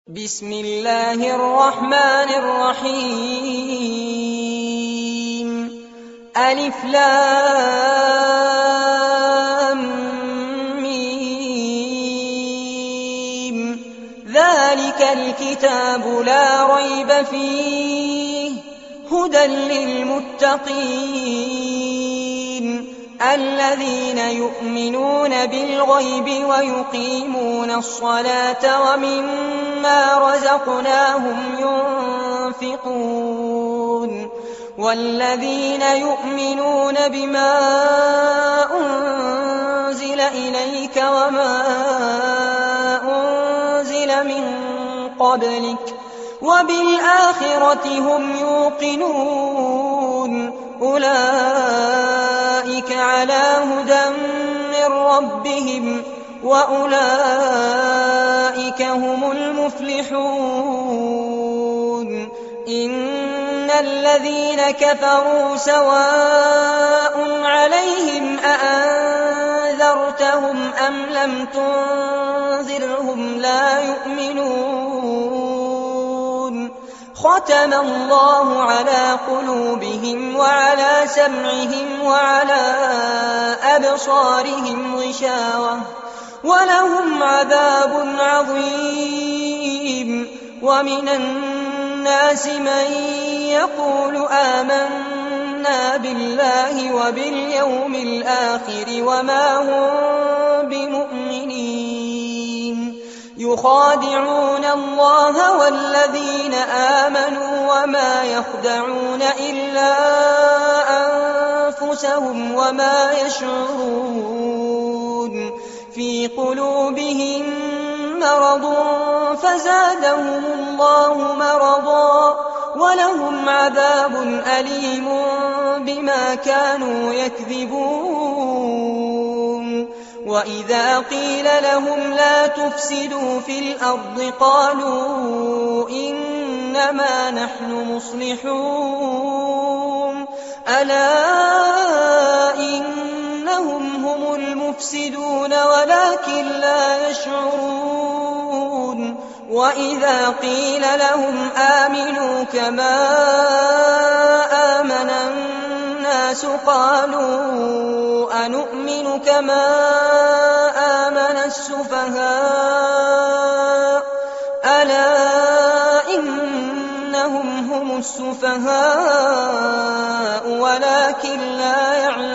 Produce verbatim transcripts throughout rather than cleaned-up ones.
بسم الله الرحمن الرحيم ألف لام ميم ذلك الكتاب لا ريب فيه هدى للمتقين الذين يؤمنون بالغيب ويقيمون الصلاة ومما رزقناهم ينفقون والذين يؤمنون بما أنزل إليك وما أنزل من قبلك وبالآخرة هم يوقنون أولئك على هدى من ربهم وأولئك هم المفلحون إن الذين كفروا سواء عليهم أأنذرتهم أم لم تنذرهم لا يؤمنون ختم الله على قلوبهم وعلى سمعهم وعلى أبصارهم غشاوة ولهم عذاب عظيم ومن الناس من يقول آمنا بالله وباليوم الآخر وما هم بمؤمنين يخادعون الله والذين آمنوا وما يخدعون إلا أنفسهم وما يشعرون في قلوبهم مرض فزادهم الله مرضا ولهم عذاب أليم بما كانوا يكذبون وإذا قيل لهم لا تفسدوا في الأرض قالوا إنما نحن مصلحون ألا إنهم هم المفسدون ولكن لا يشعرون وإذا قيل لهم آمنوا كما آمن الناس قالوا أنؤمن كما آمن السفهاء ألا إنهم هم السفهاء ولكن لا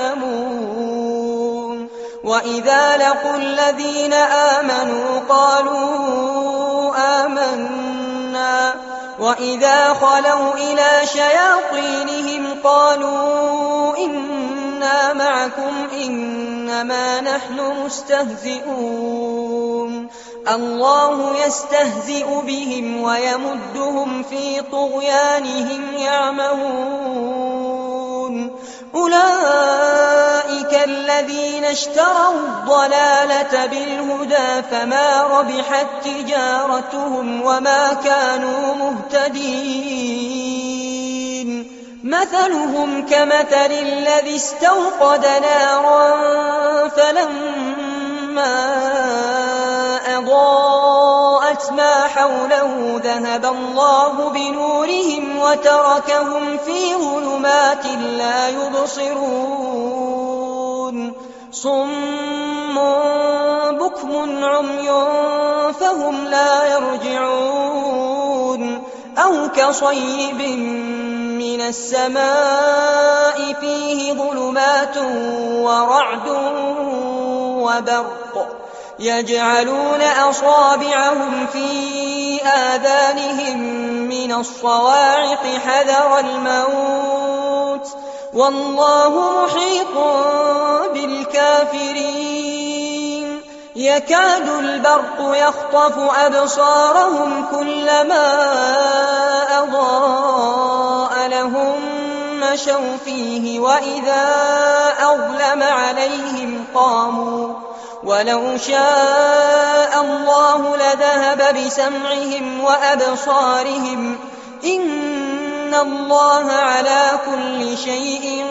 يعلمون وإذا لقوا الذين آمنوا قالوا آمنا وإذا خلوا إلى شياطينهم قالوا إنا معكم إنما نحن مستهزئون الله يستهزئ بهم ويمدهم في طغيانهم يعمهون أولئك الذين اشتروا الضلالة بالهدى فما ربحت تجارتهم وما كانوا مهتدين مثلهم كمثل الذي استوقد نارا فلما أضاءت ما حوله ذهب الله بنورهم وتركهم في ظلمات لا يبصرون صم بكم عمي فهم لا يرجعون أو كصيب من السماء فيه ظلمات ورعد وبرق يجعلون أصابعهم في آذانهم من الصواعق حذر الموت والله محيط بالكافرين يكاد البرق يخطف أبصارهم كلما أضاء لهم مشوا فيه وإذا أظلم عليهم قاموا ولو شاء الله لذهب بسمعهم وأبصارهم إن الله على كل شيء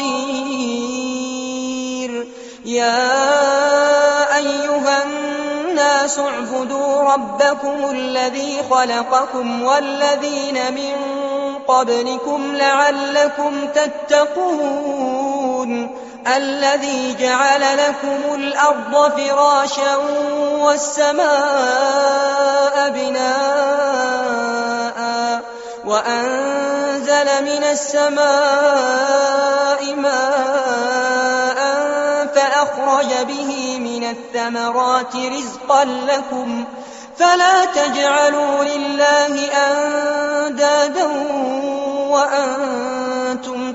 قدير يا أيها الناس الناس اعبدوا ربكم الذي خلقكم والذين من قبلكم لعلكم تتقون الذي جعل لكم الأرض فراشا والسماء بناء وأنزل من السماء ماء فأخرج به من الثمرات رزقا لكم فلا تجعلوا لله أندادا وأنتم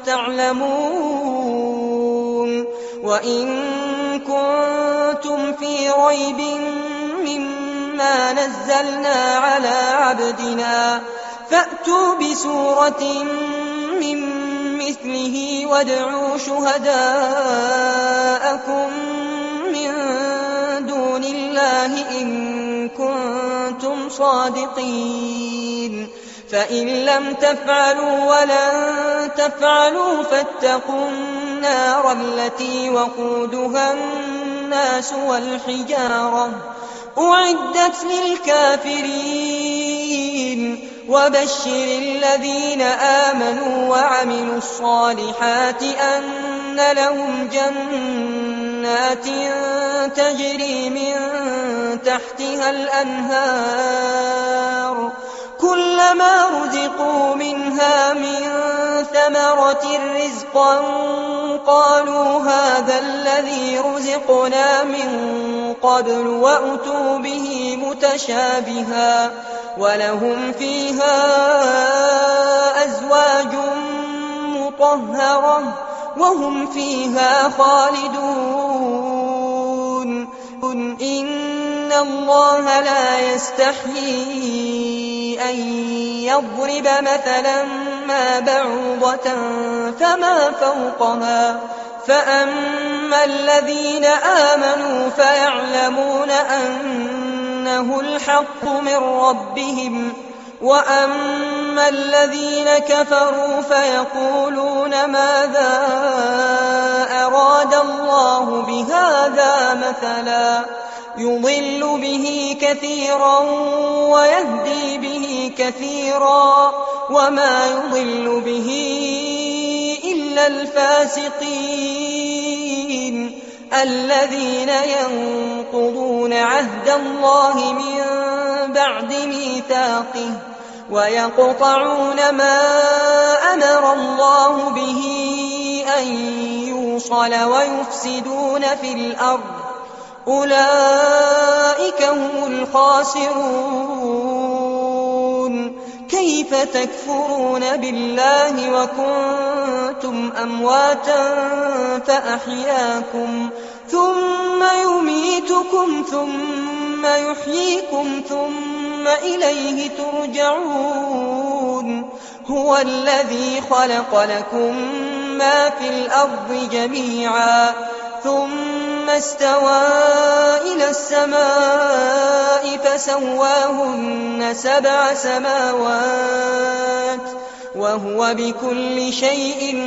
تعلمون وإن كنتم في ريب مما نزلنا على عبدنا فأتوا بسورة من مثله وادعوا شهداءكم من دون الله إن كنتم صادقين فإن لم تفعلوا ولن تفعلوا فاتقوا النار التي وقودها الناس والحجارة أعدت للكافرين وبشر الذين آمنوا وعملوا الصالحات أن لهم جنات تجري من تحتها الأنهار كلما رزقوا منها من ثمرة رزقا قالوا هذا الذي رزقنا من قبل وأتوا به متشابها ولهم فيها أزواج مطهرة وهم فيها خالدون إن الله لا يستحيي أن يضرب مثلا ما بعوضة فما فوقها فأما الذين آمنوا فيعلمون أنه الحق من ربهم وأما الذين كفروا فيقولون ماذا أراد الله بهذا مثلا يضل به كثيرا ويهدي به كثيرا وما يضل به إلا الفاسقين الذين ينقضون عهد الله من بعد ميثاقه ويقطعون ما أمر الله به أن يوصل ويفسدون في الأرض أولئك هم الخاسرون كيف تكفرون بالله وكنتم أمواتا فأحياكم ثم يميتكم ثم يحييكم ثم إليه ترجعون هو الذي خلق لكم ما في الأرض جميعا ثم استوى إلى السماء فسواهن سبع سماوات وهو بكل شيء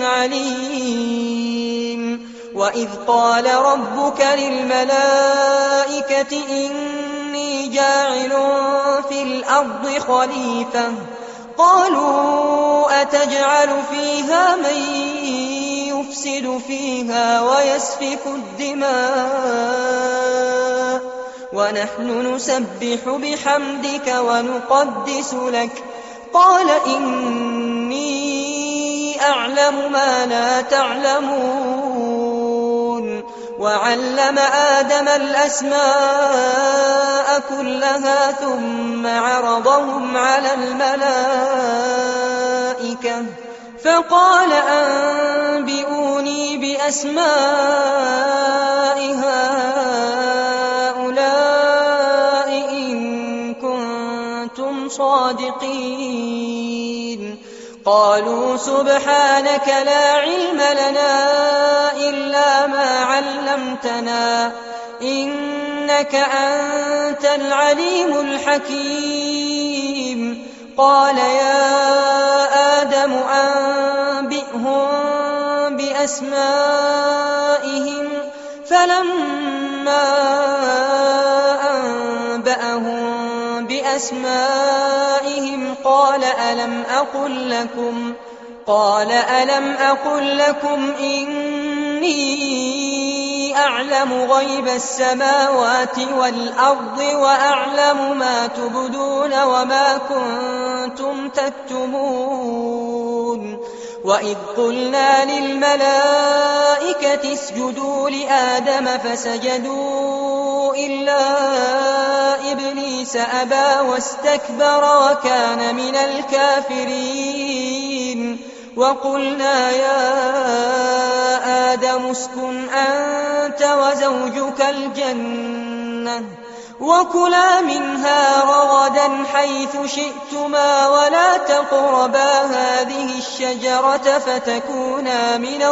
عليم وإذ قال ربك للملائكة إني جاعل في الأرض خليفة قالوا أتجعل فيها من يفسد فيها ويسفك الدماء ونحن نسبح بحمدك ونقدس لك قال إني أعلم ما لا تعلمون وعلم آدم الأسماء كلها ثم عرضهم على الملائكة فقال أنبئوني بأسماء هؤلاء إن كنتم صادقين قالوا سبحانك لا علم لنا إلا ما علمتنا إنك أنت العليم الحكيم قال يا آدم أنبئهم بأسمائهم فلما أنبأهم بأسمائهم قال ألم أقل لكم قال ألم أقل لكم إني أعلم غيب السماوات والأرض وأعلم ما تبدون وما كنتم تكتمون وإذ قلنا للملائكة اسجدوا لآدم فسجدوا إلا إبليس أبى واستكبر وكان من الكافرين وقلنا يا آدم اسكن أنت وزوجك الجنة وكلا منها رغدا حيث شئتما ولا تقربا هذه الشجرة فتكونا من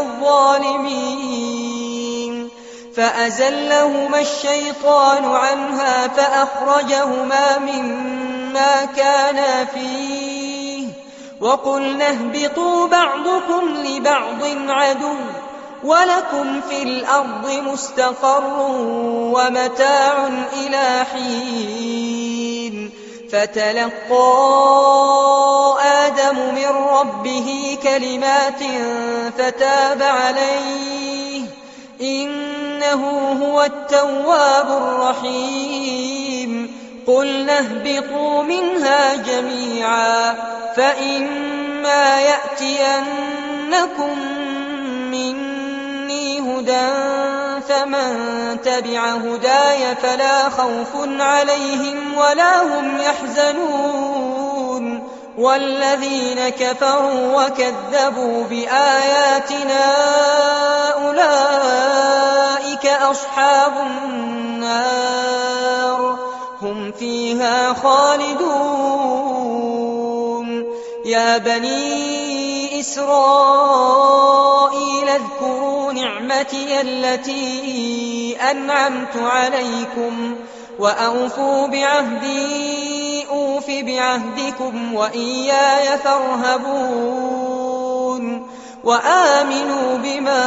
الظالمين فأزلهما الشيطان عنها فأخرجهما مما كانا فيه وقلنا اهبطوا بعضكم لبعض عدو ولكم في الأرض مستقر ومتاع إلى حين فتلقى آدم من ربه كلمات فتاب عليه إنه هو التواب الرحيم قلنا اهبطوا منها جميعا فإما يأتينكم مني هدى فمن تبع هداي فلا خوف عليهم ولا هم يحزنون والذين كفروا وكذبوا بآياتنا أولئك أصحاب النار هم فيها خالدون يا بني إسرائيل اذكروا نعمتي التي أنعمت عليكم وأوفوا بعهدي أوف بعهدكم وإياي فارهبون وآمنوا بما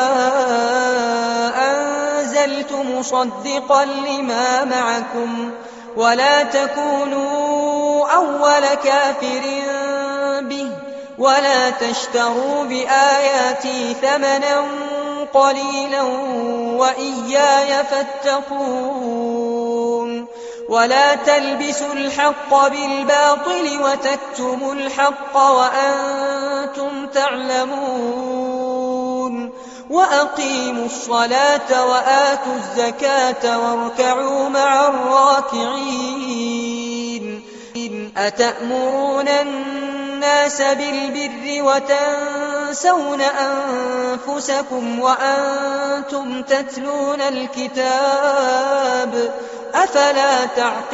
أنزلت مصدقا لما معكم ولا تكونوا أول كافر به ولا تشتروا بآياتي ثمنا قليلا وإياي فاتقون ولا تلبسوا الحق بالباطل وتكتموا الحق وأنتم تعلمون وأقيموا الصلاة وآتوا الزكاة واركعوا مع الراكعين أتأمرون الناس بالبر وتنسون أنفسكم وأنتم تتلون الكتاب أفلا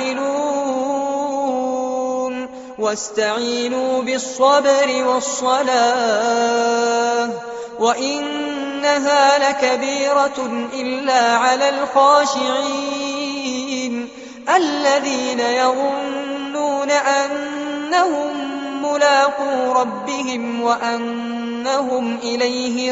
تعقلون واستعينوا بالصبر والصلاة وإنها لكبيرة إلا على الخاشعين الذين يظنون أنهم ملاقو ربهم وأنهم إليه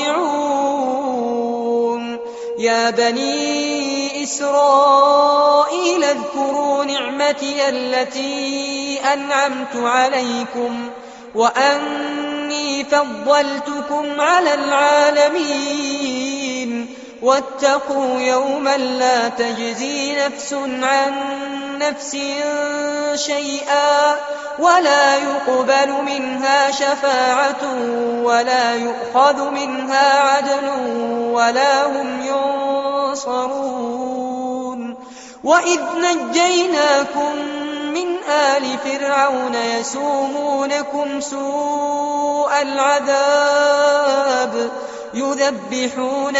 راجعون يا بني إسرائيل اذكروا نعمتي التي أنعمت عليكم وأني فضلتكم على العالمين واتقوا يوما لا تجزي نفس عن نفس شيئا ولا يقبل منها شفاعة ولا يؤخذ منها عدل ولا هم ينصرون وإذ نجيناكم من آل فرعون يسومونكم سوء العذاب يذبحون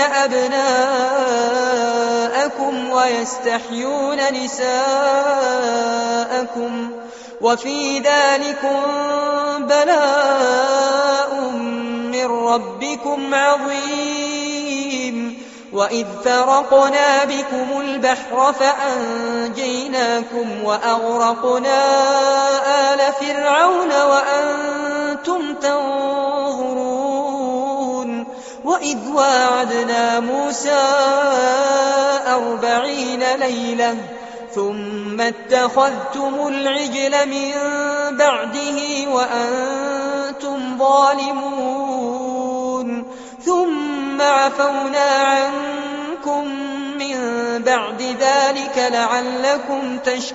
أبناءكم ويستحيون نساءكم وفي ذلكم بلاء من ربكم عظيم وإذ فرقنا بكم البحر فأنجيناكم وأغرقنا آل فرعون وأنتم تنظرون وإذ واعدنا موسى أربعين ليلة ثم اتخذتم العجل من بعده وأنتم ظالمون ثم عفونا عنكم من بعد ذلك لعلكم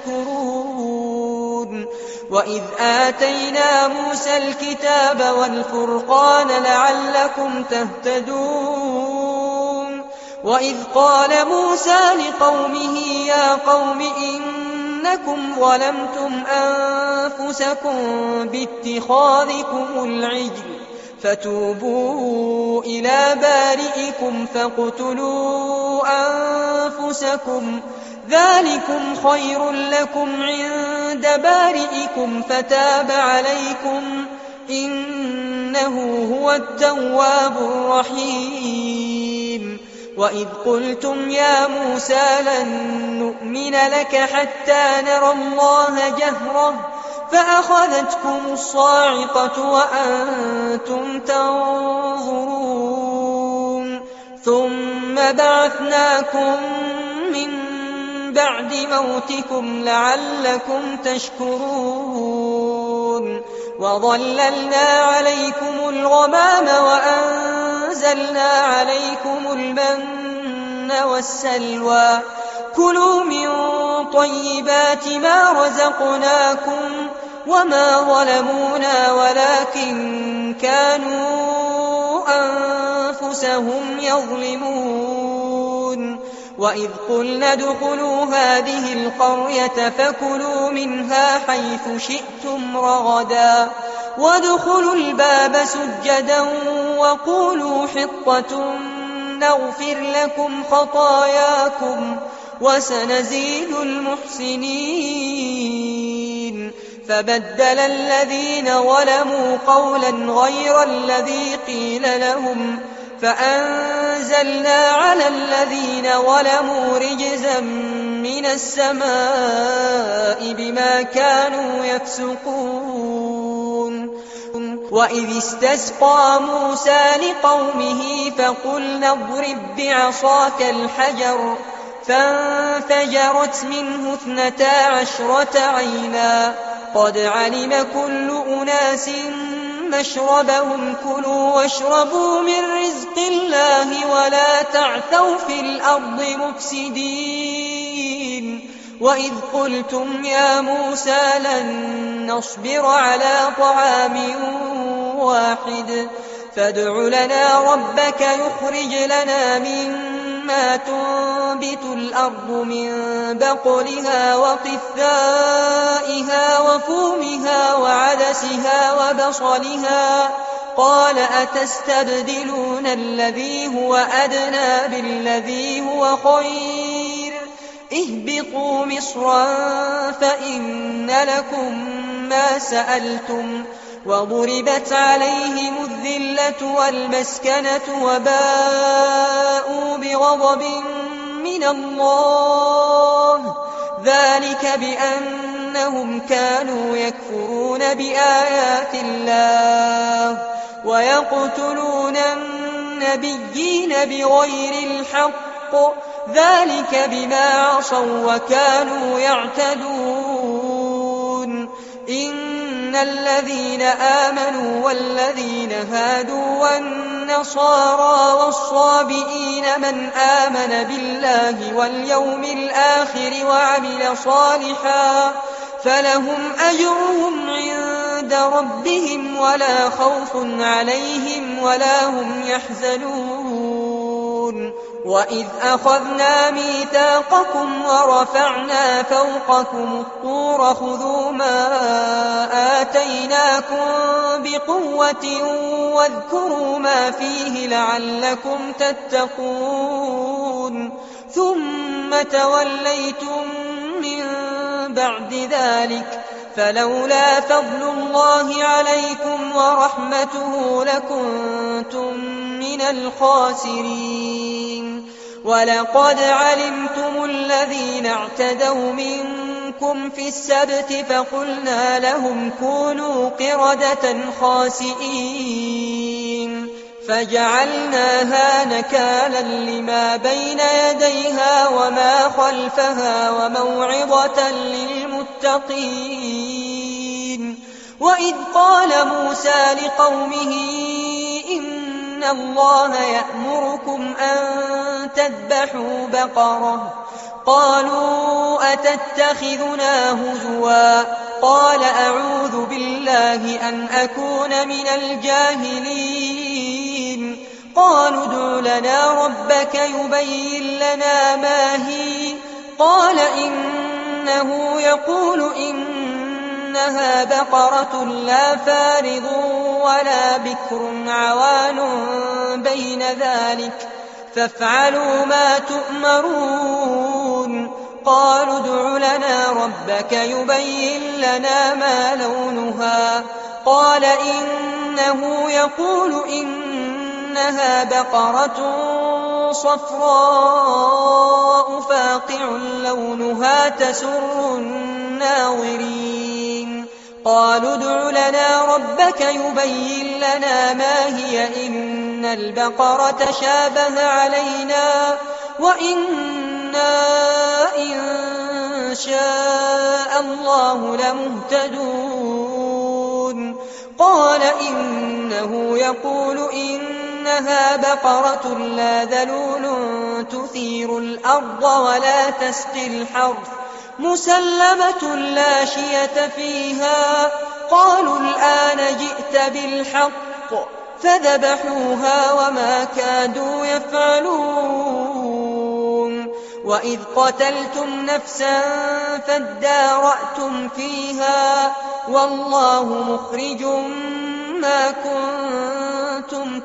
تشكرون وإذ آتينا موسى الكتاب والفرقان لعلكم تهتدون وإذ قال موسى لقومه يا قوم إنكم ظلمتم أنفسكم باتخاذكم العجل فتوبوا إلى بارئكم فاقتلوا أنفسكم ذلكم خير لكم عند بارئكم فتاب عليكم إنه هو التواب الرحيم وإذ قلتم يا موسى لن نؤمن لك حتى نرى الله جهرة فأخذتكم الصاعقة وأنتم تنظرون ثم بعثناكم من بعد موتكم لعلكم تشكرون وظللنا عليكم الغمام وأنزلنا عليكم المن والسلوى كلوا من طيبات ما رزقناكم وما ظلمونا ولكن كانوا أنفسهم يظلمون وإذ قلنا ادخلوا هذه القرية فكلوا منها حيث شئتم رغدا وادخلوا الباب سجدا وقولوا حطة نغفر لكم خطاياكم وسنزيد المحسنين فبدل الذين ظلموا قولا غير الذي قيل لهم فأنزلنا على الذين ظلموا رجزا من السماء بما كانوا يفسقون وإذ استسقى موسى لقومه فقلنا اضرب بعصاك الحجر فانفجرت منه اثنتا عشرة عينا قد علم كل أناس مشربهم كلوا واشربوا من رزق الله ولا تعثوا في الأرض مفسدين وإذ قلتم يا موسى لن نصبر على طعام واحد فادع لنا ربك يخرج لنا مما تنبت الأرض من بقلها وقثائها وفومها وعدسها وبصلها قال أتستبدلون الذي هو أدنى بالذي هو خير اهبطوا مصرا فإن لكم ما سألتم وضربت عليهم الذلة والمسكنة وباءوا بغضب من الله ذلك بأنهم كانوا يكفرون بآيات الله ويقتلون النبيين بغير الحق ذلك بما عصوا وكانوا يعتدون إن الذين آمنوا والذين هادوا والنصارى والصابئين من آمن بالله واليوم الآخر وعمل صالحا فلهم أجرهم عند ربهم ولا خوف عليهم ولا هم يحزنون وإذ أخذنا ميثاقكم ورفعنا فوقكم الطور خذوا ما آتيناكم بقوة واذكروا ما فيه لعلكم تتقون ثم توليتم من بعد ذلك فلولا فضل الله عليكم ورحمته لكنتم من الخاسرين ولقد علمتم الذين اعتدوا منكم في السبت فقلنا لهم كونوا قردة خاسئين فجعلناها نكالا لما بين يديها وما خلفها وموعظة للمتقين. وإذ قال موسى لقومه إن الله يأمركم أن تذبحوا بقرة قالوا أتتخذنا هزوا قال أعوذ بالله أن أكون من الجاهلين. قالوا ادع لنا ربك يبين لنا ما هي قال إنه يقول إنها بقرة لا فارض ولا بكر عوان بين ذلك فافعلوا ما تؤمرون. قالوا ادع لنا ربك يبين لنا ما لونها قال إنه يقول إنها بقرة صفراء فاقع لونها تسر الناظرين. قالوا ادع لنا ربك يبين لنا ما هي إن البقرة شابه علينا وإنا إن شاء الله لمهتدون. قال إنه يقول إنها بقرة لا ذلول تثير الأرض ولا تسقي الحرث مسلمة لا شية فيها. قالوا الآن جئت بالحق فذبحوها وما كادوا يفعلون. وإذ قتلتم نفسا فادارأتم فيها والله مخرج ما كنتم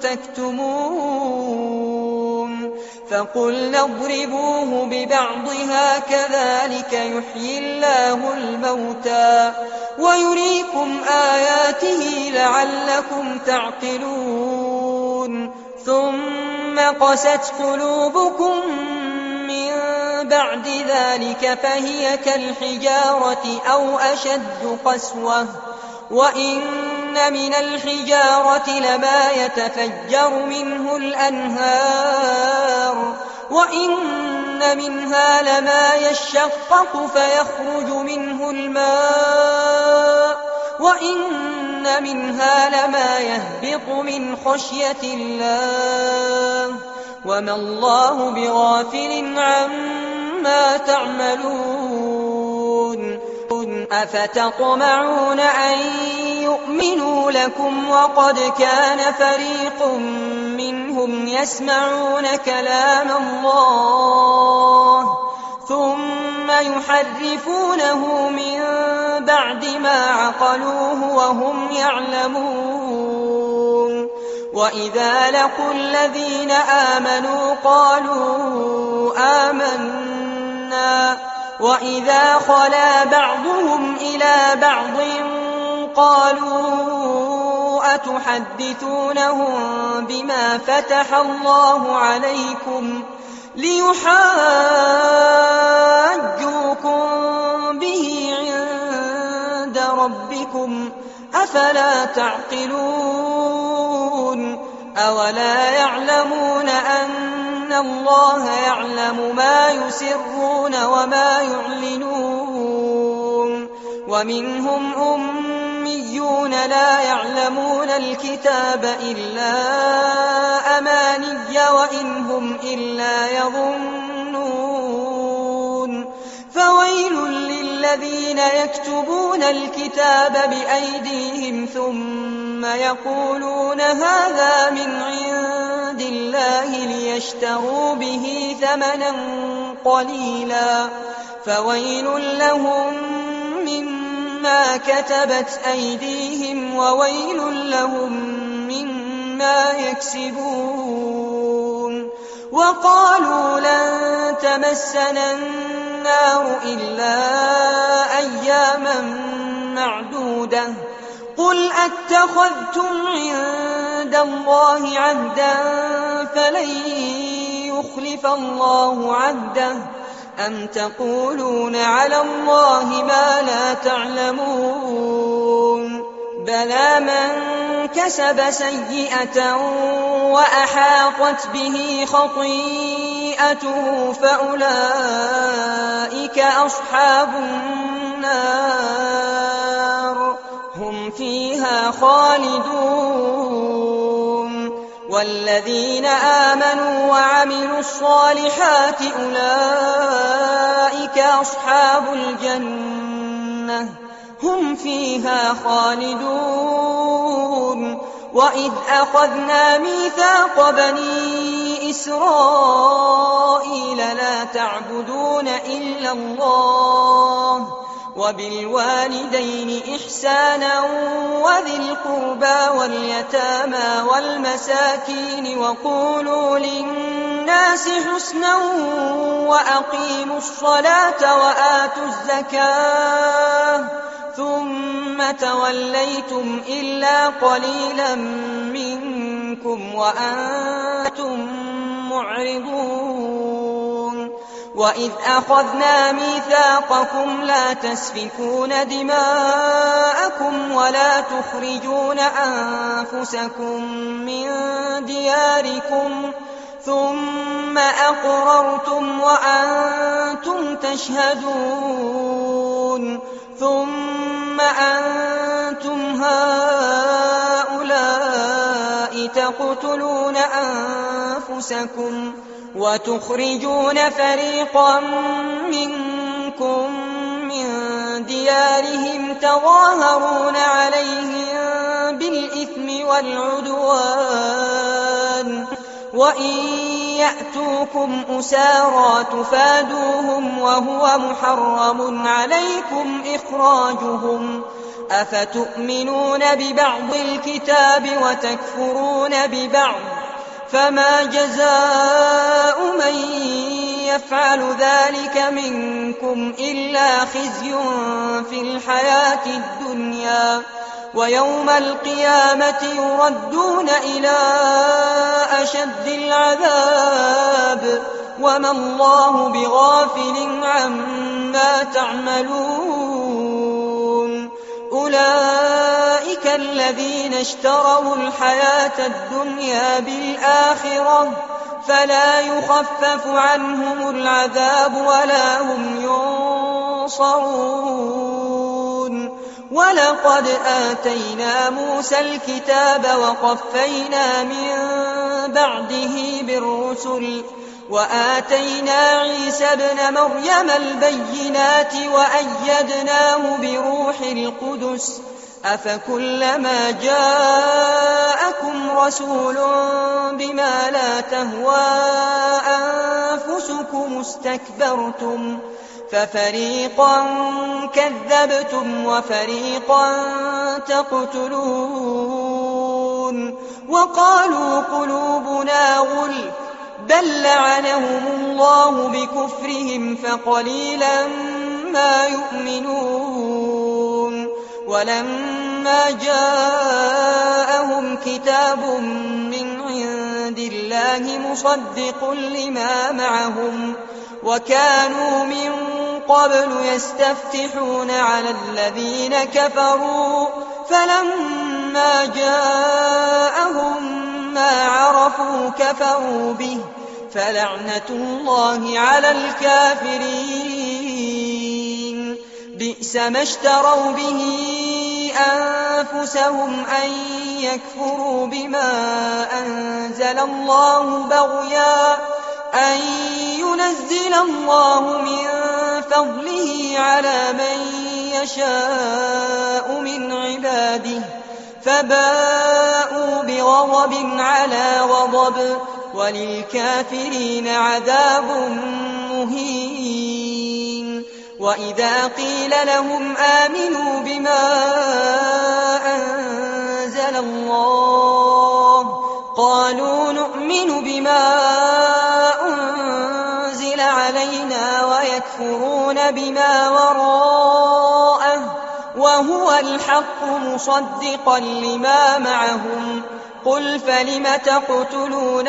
تكتمون. فقلنا اضربوه ببعضها كذلك يحيي الله الموتى ويريكم آياته لعلكم تعقلون. ثم قست قلوبكم من بعد ذلك فهي كالحجارة أو أشد قسوة وإن من الحجارة لما يتفجر منه الأنهار وإن منها لما يشقق فيخرج منه الماء وإن منها لما يهبط من خشية الله وما الله بغافل عما تعملون. أفتطمعون أن يؤمنوا لكم وقد كان فريق منهم يسمعون كلام الله ثم يحرفونه من بعد ما عقلوه وهم يعلمون. وإذا لقوا الذين آمنوا قالوا آمنا وإذا خلا بعضهم إلى بعض قالوا أتحدثونهم بما فتح الله عليكم ليحاجوكم به عند ربكم أفلا تعقلون. أولا يعلمون أن الله يعلم ما يسرون وما يعلنون. ومنهم أميون لا يعلمون الكتاب إلا أماني وإن هم إلا يظنون. فويل للذين يكتبون الكتاب بأيديهم ثم يقولون هذا من عند الله ليشتروا به ثمنا قليلا فويل لهم مما كتبت أيديهم وويل لهم مما يكسبون. وقالوا لن تمسنا النار إلا أياما معدودة قل أتخذتم عند الله عهدا فلن يخلف الله عهده أم تقولون على الله ما لا تعلمون بلى من كسب سيئة وأحاطت به خطيئته فأولئك أصحاب النار هم فيها خالدون. والذين آمنوا وعملوا الصالحات أولئك أصحاب الجنة هم فيها خالدون. وإذ أخذنا ميثاق بني إسرائيل لا تعبدون إلا الله وبالوالدين إحسانا وذي القربى واليتامى والمساكين وقولوا للناس حسنا وأقيموا الصلاة وآتوا الزكاة ثم توليتم إلا قليلا منكم وأنتم معرضون. وإذ أخذنا ميثاقكم لا تسفكون دماءكم ولا تخرجون أنفسكم من دياركم ثم أقررتم وأنتم تشهدون ثم أنتم هؤلاء تقتلون أنفسكم وتخرجون فريقا منكم من ديارهم تظاهرون عليهم بالإثم والعدوان وإن يأتوكم أسارى تفادوهم وهو محرم عليكم إخراجهم أفتؤمنون ببعض الكتاب وتكفرون ببعض فما جزاء من يفعل ذلك منكم إلا خزي في الحياة الدنيا ويوم القيامة يردون إلى أشد العذاب وما الله بغافل عما تعملون. أولئك الذين اشتروا الحياة الدنيا بالآخرة فلا يخفف عنهم العذاب ولا هم ينصرون. ولقد آتينا موسى الكتاب وقفينا من بعده بالرسل وآتينا عيسى ابن مريم البينات وأيدناه بروح القدس أفكلما جاءكم رسول بما لا تهوى أنفسكم استكبرتم ففريقا كذبتم وفريقا تقتلون. وقالوا قلوبنا غلف بل لعنهم الله بكفرهم فقليلا ما يؤمنون. ولما جاءهم كتاب من عند الله مصدق لما معهم وكانوا من قبل يستفتحون على الذين كفروا فلما جاءهم ما عرفوا كفروا به فلعنة الله على الكافرين. بئس ما اشتروا به أنفسهم أن يكفروا بما أنزل الله بغيا أن ينزل الله من فضله على من يشاء من عباده فباءوا بغضب على غضب وللكافرين عذاب مهين. وإذا قيل لهم آمنوا بما أنزل الله قالوا نؤمن بما أنزل علينا ويكفرون بما وراءه وهو الحق مصدقا لما معهم. قل فلم تقتلون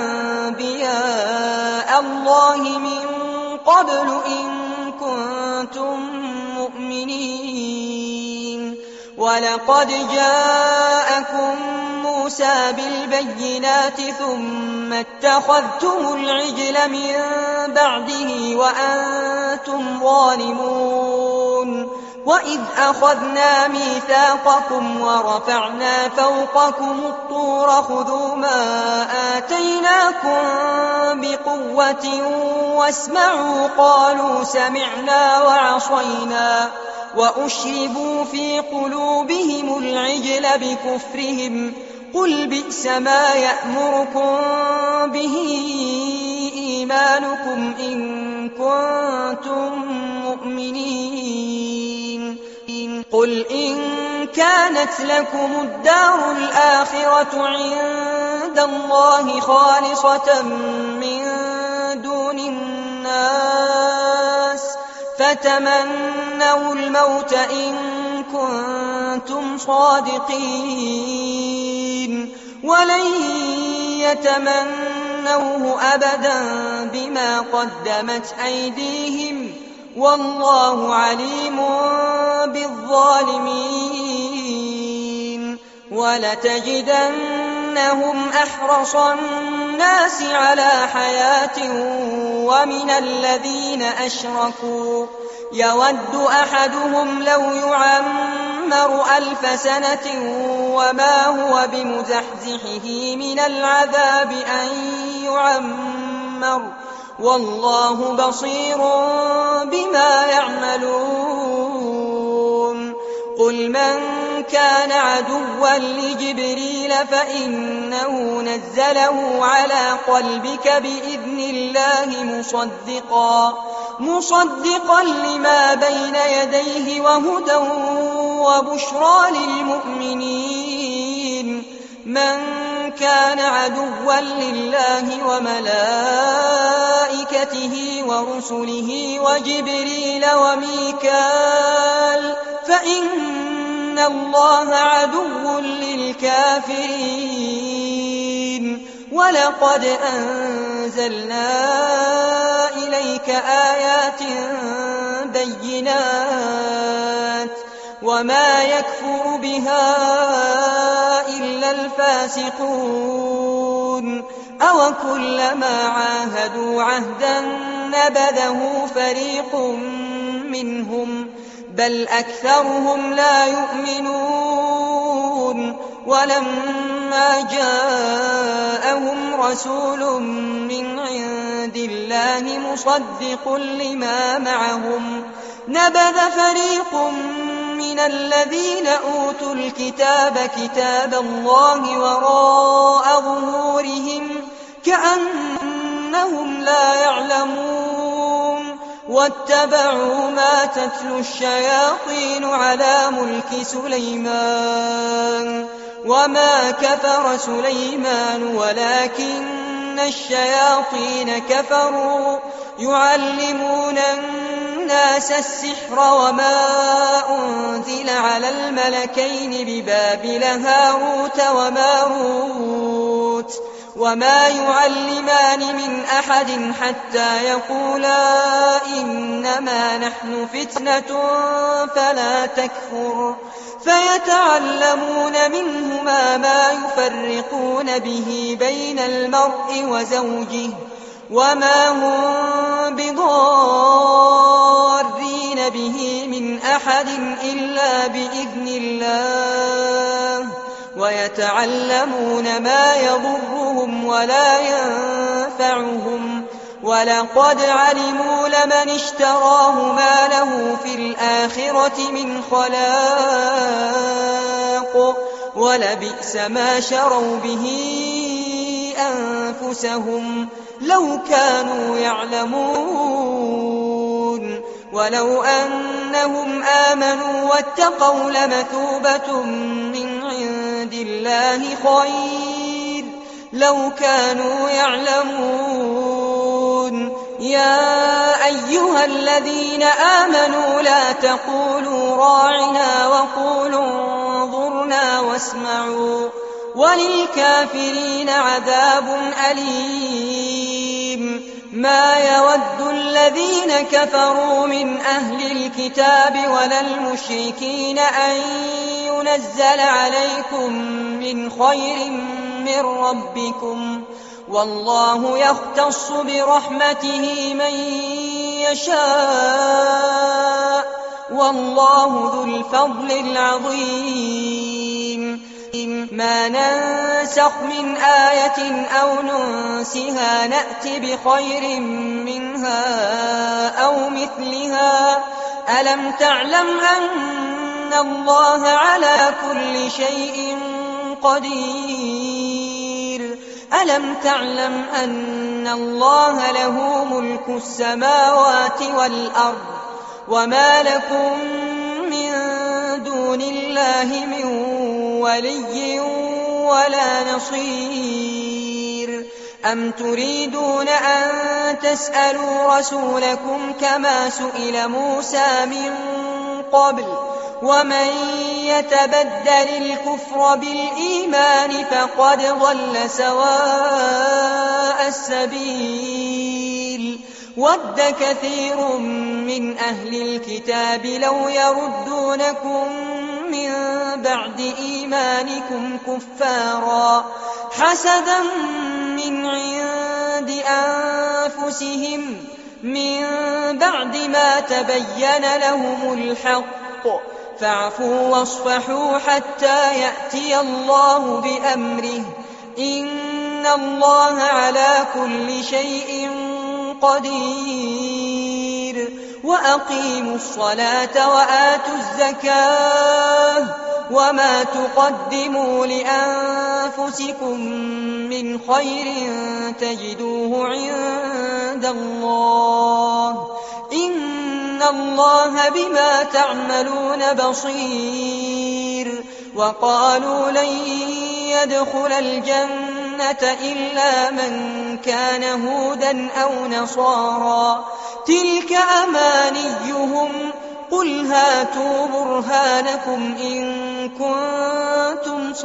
أنبياء الله من قبل إن كنتم مؤمنين. ولقد جاءكم موسى بالبينات ثم اتخذتم العجل من بعده وأنتم ظالمون وإذ أخذنا ميثاقكم ورفعنا فوقكم الطور خذوا ما آتيناكم بقوة واسمعوا قالوا سمعنا وعصينا وأشربوا في قلوبهم العجل بكفرهم قل بئس ما يأمركم به إيمانكم إن كنتم مؤمنين قل إن كانت لكم الدار الآخرة عند الله خالصة من دون الناس فتمنوا الموت إن كنتم صادقين ولن يتمنوه أبدا بما قدمت أيديهم والله عليم بالظالمين ولتجدنهم أحرص الناس على حياة ومن الذين أشركوا يود أحدهم لو يعمر ألف سنة وما هو بمزحزحه من العذاب أن يعمر والله بصير بما يعملون قل من كان عدوا لجبريل فإنه نزله على قلبك بإذن الله مصدقا مصدقا لما بين يديه وهدى وبشرى للمؤمنين من كان عدوا لله وملائكته ورسله وجبريل وميكال فإن الله عدو للكافرين ولقد أنزلنا إليك آيات بينات وما يكفر بها إلا الفاسقون أو كلما عاهدوا عهدا نبذه فريق منهم بل أكثرهم لا يؤمنون ولما جاءهم رسول من عند الله مصدق لما معهم نبذ فريق من الذين أوتوا الكتاب كتاب الله وراء ظهورهم كأنهم لا يعلمون واتبعوا ما تتلو الشياطين على ملك سليمان وما كفر سليمان ولكن الشياطين كفروا يعلمون الناس السحر وما أنزل على الملكين ببابل هاروت وماروت وما يعلمان من أحد حتى يقولا إنما نحن فتنة فلا تكفر فيتعلمون منهما ما يفرقون به بين المرء وزوجه وما هم بضارين به من أحد إلا بإذن الله ويتعلمون ما يضرهم ولا ينفعهم ولقد علموا لمن اشتراه ما له في الآخرة من خلاق ولبئس ما شروا به أنفسهم لو كانوا يعلمون ولو أنهم آمنوا واتقوا لمثوبة من عند الله خير لو كانوا يعلمون يا أيها الذين آمنوا لا تقولوا راعنا وقولوا انظرنا واسمعوا وللكافرين عذاب أليم ما يود الذين كفروا من أهل الكتاب ولا المشركين أن ينزل عليكم من خير من ربكم، والله يختص برحمته من يشاء، والله ذو الفضل العظيم. ما ننسخ من آية أو ننسها نأت بخير منها أو مثلها. ألم تعلم أن الله على كل شيء قدير؟ ألم تعلم أن الله له ملك السماوات والأرض، وما لكم من دون الله من ولي ولا نصير؟ أم تريدون أن تسألوا رسولكم كما سئل موسى من قبل؟ ومن يتبدل الكفر بالإيمان فقد ضل سواء السبيل. ود كثير من أهل الكتاب لو يردونكم من بعد إيمانكم كفارا حسدا من عند أنفسهم من بعد ما تبين لهم الحق، فاعفوا واصفحوا حتى يأتي الله بأمره، إن الله على كل شيء قدير. وأقيموا الصلاة وآتوا الزكاة، وما تقدموا لأنفسكم من خير تجدوه عند الله، إن الله بما تعملون بصير. وقالوا لن يدخل الجنة إلا من كان هودا أو نصارى، تلك أمانيهم، قل هاتوا برهانكم إن كنتم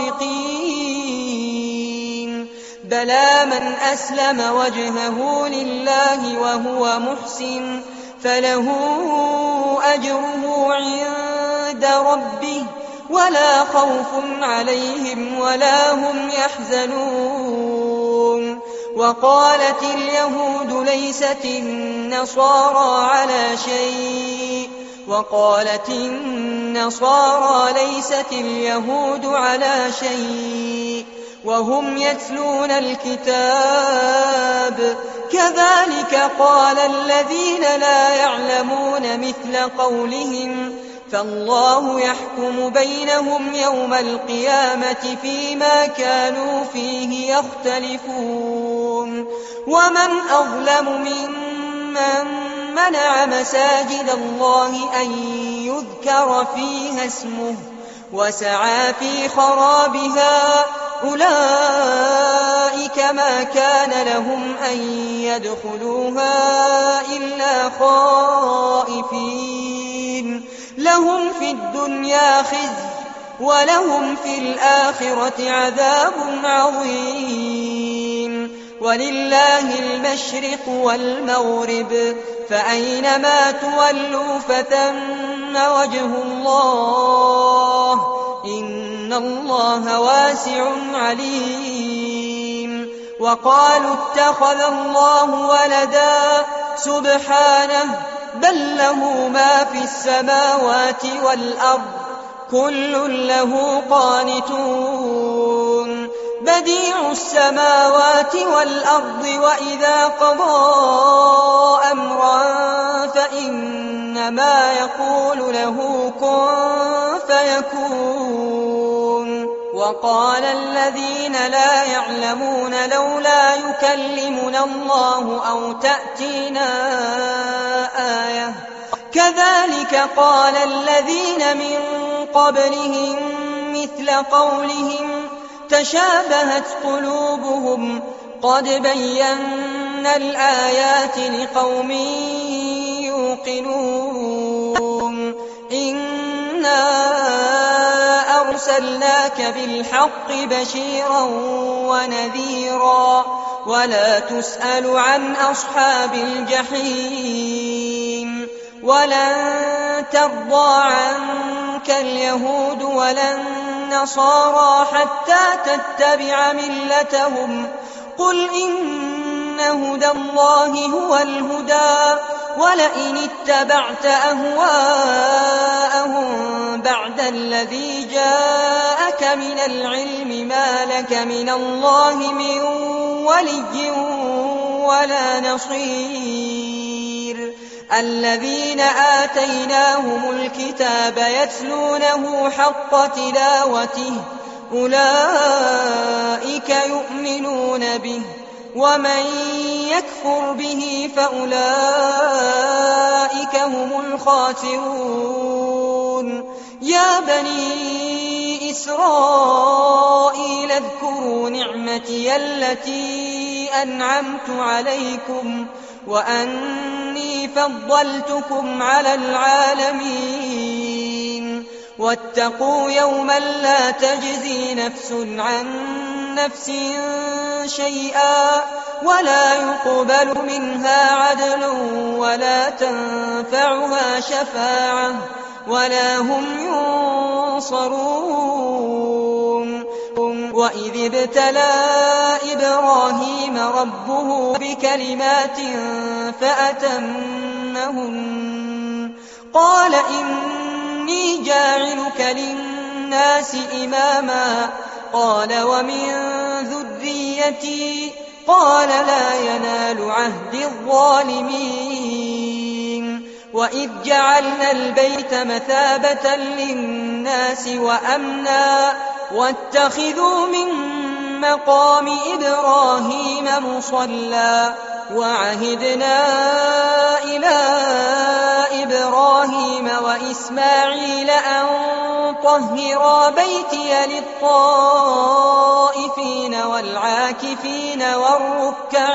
صادقين. بلى من أسلم وجهه لله وهو محسن فله أجره عند ربه ولا خوف عليهم ولا هم يحزنون. وقالت اليهود ليست النصارى على شيء، وقالت النصارى ليست اليهود على شيء، وهم يتلون الكتاب. كذلك قال الذين لا يعلمون مثل قولهم، فالله يحكم بينهم يوم القيامة فيما كانوا فيه يختلفون. ومن أظلم ممن منع مساجد الله أن يذكر فيها اسمه وسعى في خرابها، أولئك ما كان لهم أن يدخلوها إلا خائفين، لهم في الدنيا خزي ولهم في الآخرة عذاب عظيم. ولله المشرق والمغرب، فأينما تولوا فثم وجه الله، إن الله واسع عليم. وقالوا اتخذ الله ولدا، سبحانه، بل له ما في السماوات والأرض، كل له قانتون. بديع السماوات والأرض، وإذا قضى أمرا فإنما يقول له كن فيكون. وقال الذين لا يعلمون لولا يكلمنا الله أو تأتينا آية، كذلك قال الذين من قبلهم مثل قولهم تشابهت قلوبهم، قد بينا الآيات لقوم يوقنون. إنا أرسلناك بالحق بشيرا ونذيرا، ولا تسأل عن أصحاب الجحيم ولن ترضى عنك اليهود ولا النصارى حتى تتبع ملتهم قل إن هدى الله هو الهدى ولئن اتبعت أهواءهم بعد الذي جاءك من العلم ما لك من الله من ولي ولا نصير الذين آتيناهم الكتاب يتلونه حق تلاوته أولئك يؤمنون به ومن يكفر به فأولئك هم الخاسرون يا بني إسرائيل اذكروا نعمتي التي أنعمت عليكم وأني فضلتكم على العالمين واتقوا يوما لا تجزي نفس عن نفس شيئا ولا يقبل منها عدل ولا تنفعها شفاعة ولا هم ينصرون وإذ ابتلى إبراهيم ربه بكلمات فأتمهن قال إني جاعلك للناس إماما قال ومن ذريتي قال لا ينال عهد الظالمين وإذ جعلنا البيت مثابة للناس وأمنا واتخذوا من مقام إبراهيم مصلى وعهدنا إلى إبراهيم وإسماعيل أن طهرا بيتي للطائفين والعاكفين والركع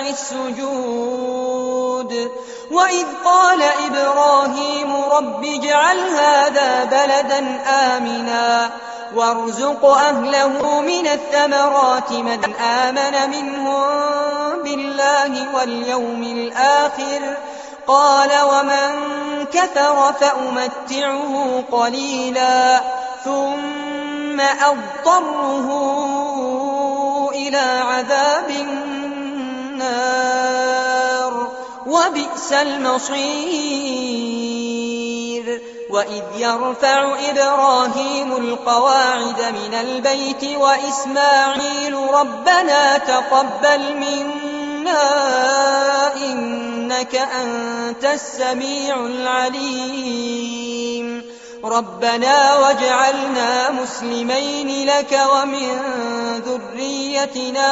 السجود وإذ قال إبراهيم رب اجعل هذا بلدا آمنا وارزق أهله من الثمرات من آمن منهم بالله واليوم الآخر قال ومن كفر فأمتعه قليلا ثم أضطره إلى عذاب النار وبئس المصير وإذ يرفع إبراهيم القواعد من البيت وإسماعيل ربنا تقبل منا إنك أنت السميع العليم ربنا واجعلنا مسلمين لك ومن ذريتنا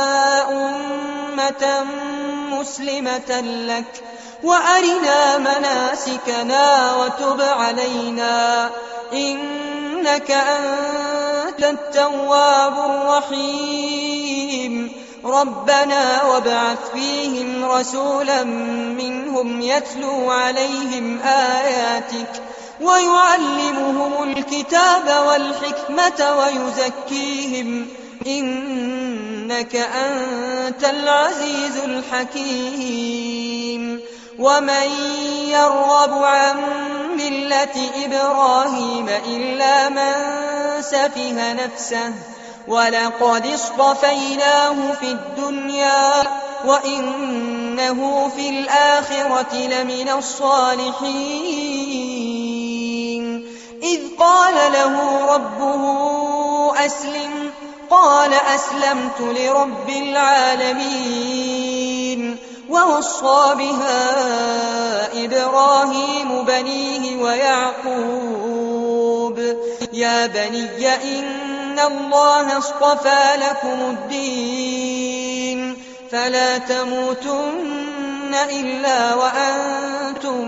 أمة مسلمة لك وأرنا مناسكنا وتب علينا إنك أنت التواب الرحيم ربنا وابعث فيهم رسولا منهم يتلو عليهم آياتك ويعلمهم الكتاب والحكمة ويزكيهم إنك أنت العزيز الحكيم ومن يرغب عن ملة إبراهيم إلا من سفه نفسه ولقد اصطفيناه في الدنيا وإنه في الآخرة لمن الصالحين إذ قال له ربه أسلم قال أسلمت لرب العالمين ووصى بها إبراهيم بنيه ويعقوب يا بني إن الله اصطفى لكم الدين فلا تموتن إلا وأنتم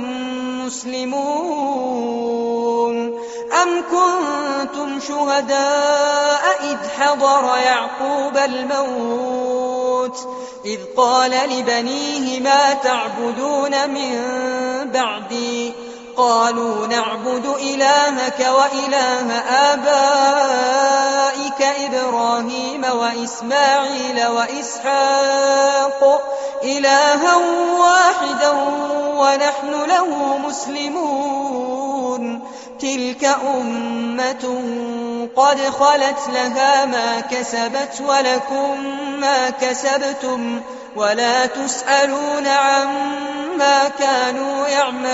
مسلمون أم كنتم شهداء إذ حضر يعقوب الموت إذ قال لبنيه ما تعبدون من بعدي قالوا نعبد إلهك وإله آبائك إبراهيم وإسحاق وإسماعيل وإسحاق إلها واحدا ونحن له مسلمون تلك أمة قد خلت لها ما كسبت ولكم ما كسبتم ولا تسألون عما كانوا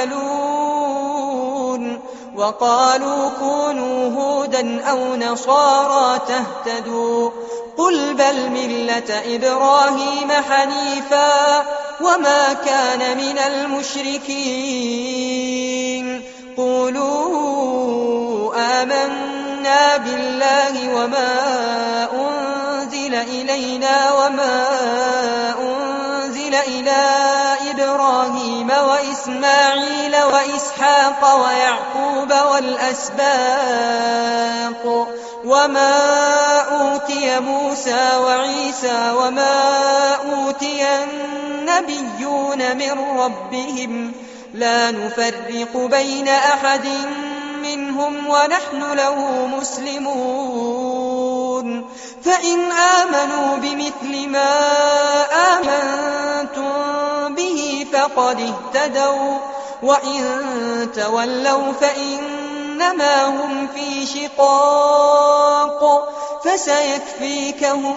يعملون وقالوا كونوا هودا أو نصارى تهتدوا قل بل ملة إبراهيم حنيفا وما كان من المشركين قولوا آمنا بالله وما أنزل إلينا وما أنزل إلى إبراهيم وإسماعيل وإسحاق ويعقوب والأسباط وما أوتي موسى وعيسى وما أوتي النبيون من ربهم لا نفرق بين أحد منهم ونحن له مسلمون فإن آمنوا بمثل ما آمنتم به فقد اهتدوا وإن تولوا فإنما هم في شقاق فسيكفيكهم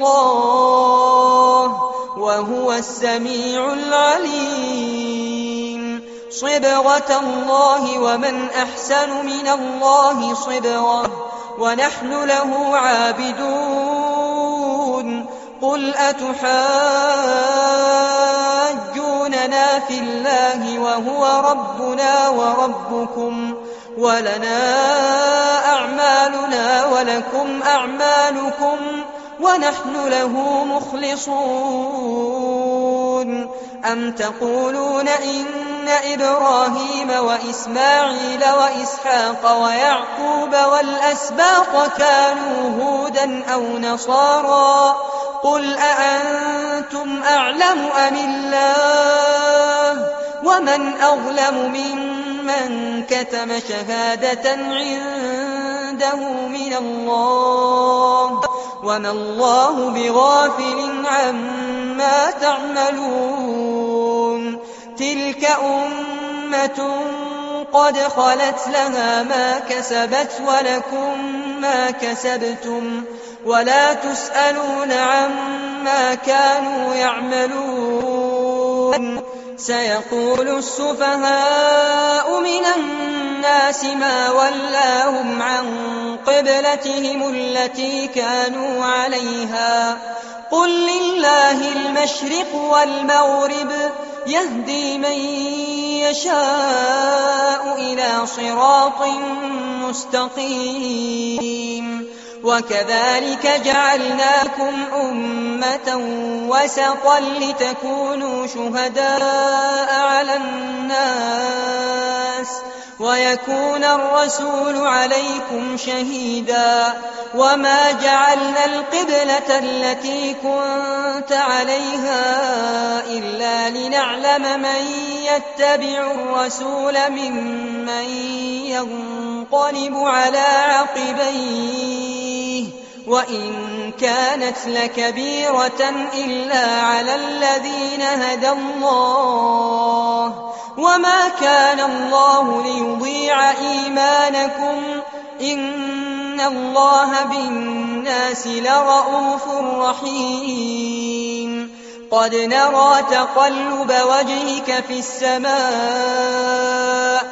الله وهو السميع العليم صبغة الله ومن أحسن من الله صبغة ونحن له عابدون قل أتحاجوننا في الله وهو ربنا وربكم ولنا أعمالنا ولكم أعمالكم ونحن له مخلصون أم تقولون إن إبراهيم وإسماعيل وإسحاق ويعقوب والأسباط كانوا هودا أو نصارى قل أأنتم أعلم أم الله ومن أظلم ممن كتم شهادة عنده من الله وما الله بغافل عما تعملون تلك أمة قد خلت لها ما كسبت ولكم ما كسبتم ولا تسألون عما كانوا يعملون سيقول السفهاء من الناس ما ولاهم عن قبلتهم التي كانوا عليها قل لله المشرق والمغرب يهدي من يشاء إلى صراط مستقيم وكذلك جعلناكم أمة وسطا لتكونوا شهداء على الناس ويكون الرسول عليكم شهيدا وما جعلنا القبلة التي كنت عليها إلا لنعلم من يتبع الرسول ممن ينقلب على عقبيه وإن كانت لكبيرة إلا على الذين هدى الله وما كان الله ليضيع إيمانكم إن الله بالناس لرءوف رحيم قد نرى تقلب وجهك في السماء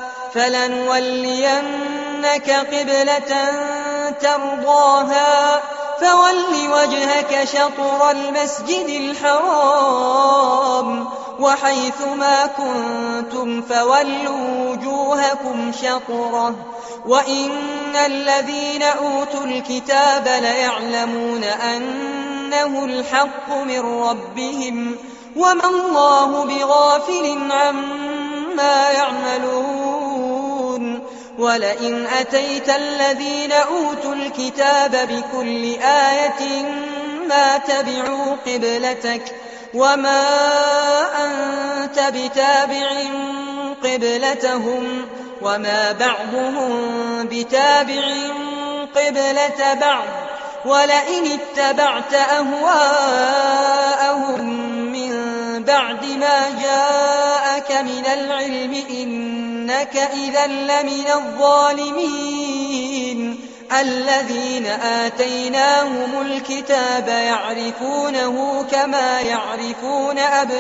فلنولينك قبلة ترضاها فول وجهك شطر المسجد الحرام وحيث ما كنتم فولوا وجوهكم شطره وإن الذين أوتوا الكتاب ليعلمون أنه الحق من ربهم وما الله بغافل عما يعملون ولئن أتيت الذين أوتوا الكتاب بكل آية ما تبعوا قبلتك وما أنت بتابع قبلتهم وما بعضهم بتابع قبلة بعض ولئن اتبعت أهواءهم من بعد ما جاءك من العلم إنك إذا لمن الظالمين. الذين آتيناهم الكتاب يعرفونه كما يعرفون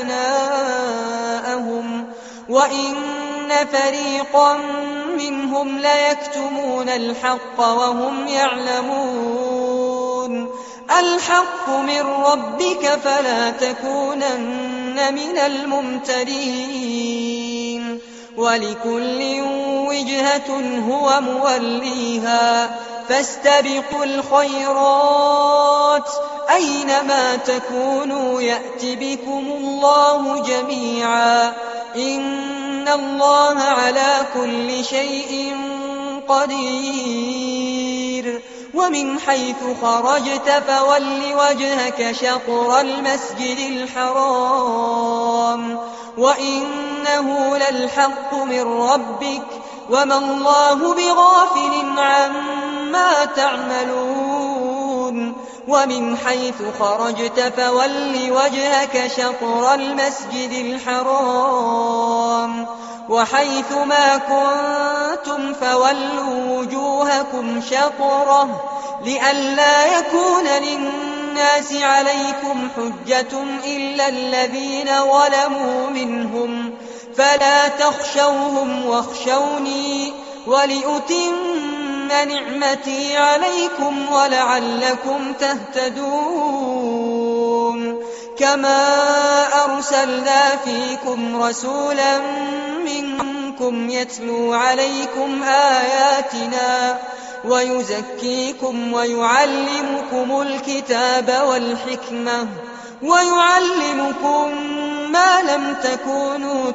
أبناءهم وإن فريقا منهم ليكتمون الحق وهم يعلمون. الحق من ربك فلا تكونن من الممترين. ولكل وجهة هو موليها فاستبقوا الخيرات أينما تكونوا يأت بكم الله جميعا إن الله على كل شيء قدير. ومن حيث خرجت فول وجهك شطر المسجد الحرام وإنه للحق من ربك وما الله بغافل عما تعملون. ومن حيث خرجت فول وجهك شطر المسجد الحرام وحيث ما كنتم فولوا وجوهكم شطره لئلا يكون للناس عليكم حجة إلا الذين ظلموا منهم فلا تخشوهم واخشوني ولأتم نعمتي عليكم ولعلكم تهتدون. كما أرسلنا فيكم رسولا منكم يتلو عليكم آياتنا ويزكيكم ويعلمكم الكتاب والحكمة ويعلمكم ما لم تكونوا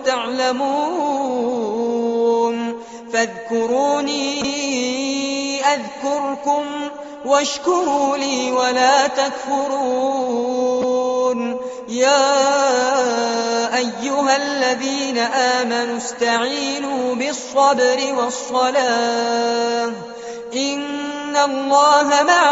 تعلمون. فاذكروني أذكركم واشكروا لي ولا تكفرون. يا أيها الذين آمنوا استعينوا بالصبر والصلاة إن الله مع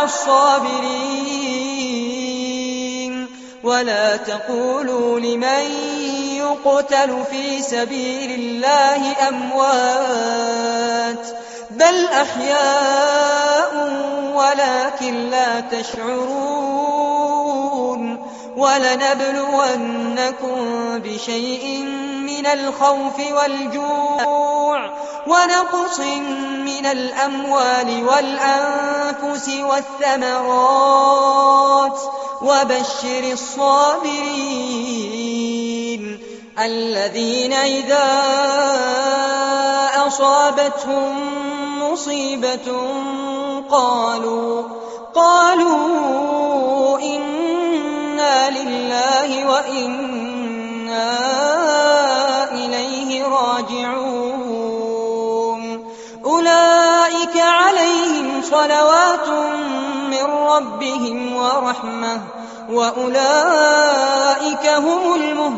الصابرين. ولا تقولوا لمن يقتل في سبيل الله أموات بل أحياء ولكن لا تشعرون. ولنبلونكم بشيء من الخوف والجوع ونقص من الأموال والأنفس والثمرات وبشر الصابرين الذين إذا أصابتهم مصيبة قالوا قالوا إنا لله وإنا إليه راجعون. أولئك عليهم صلوات من ربهم ورحمة وأولئك هم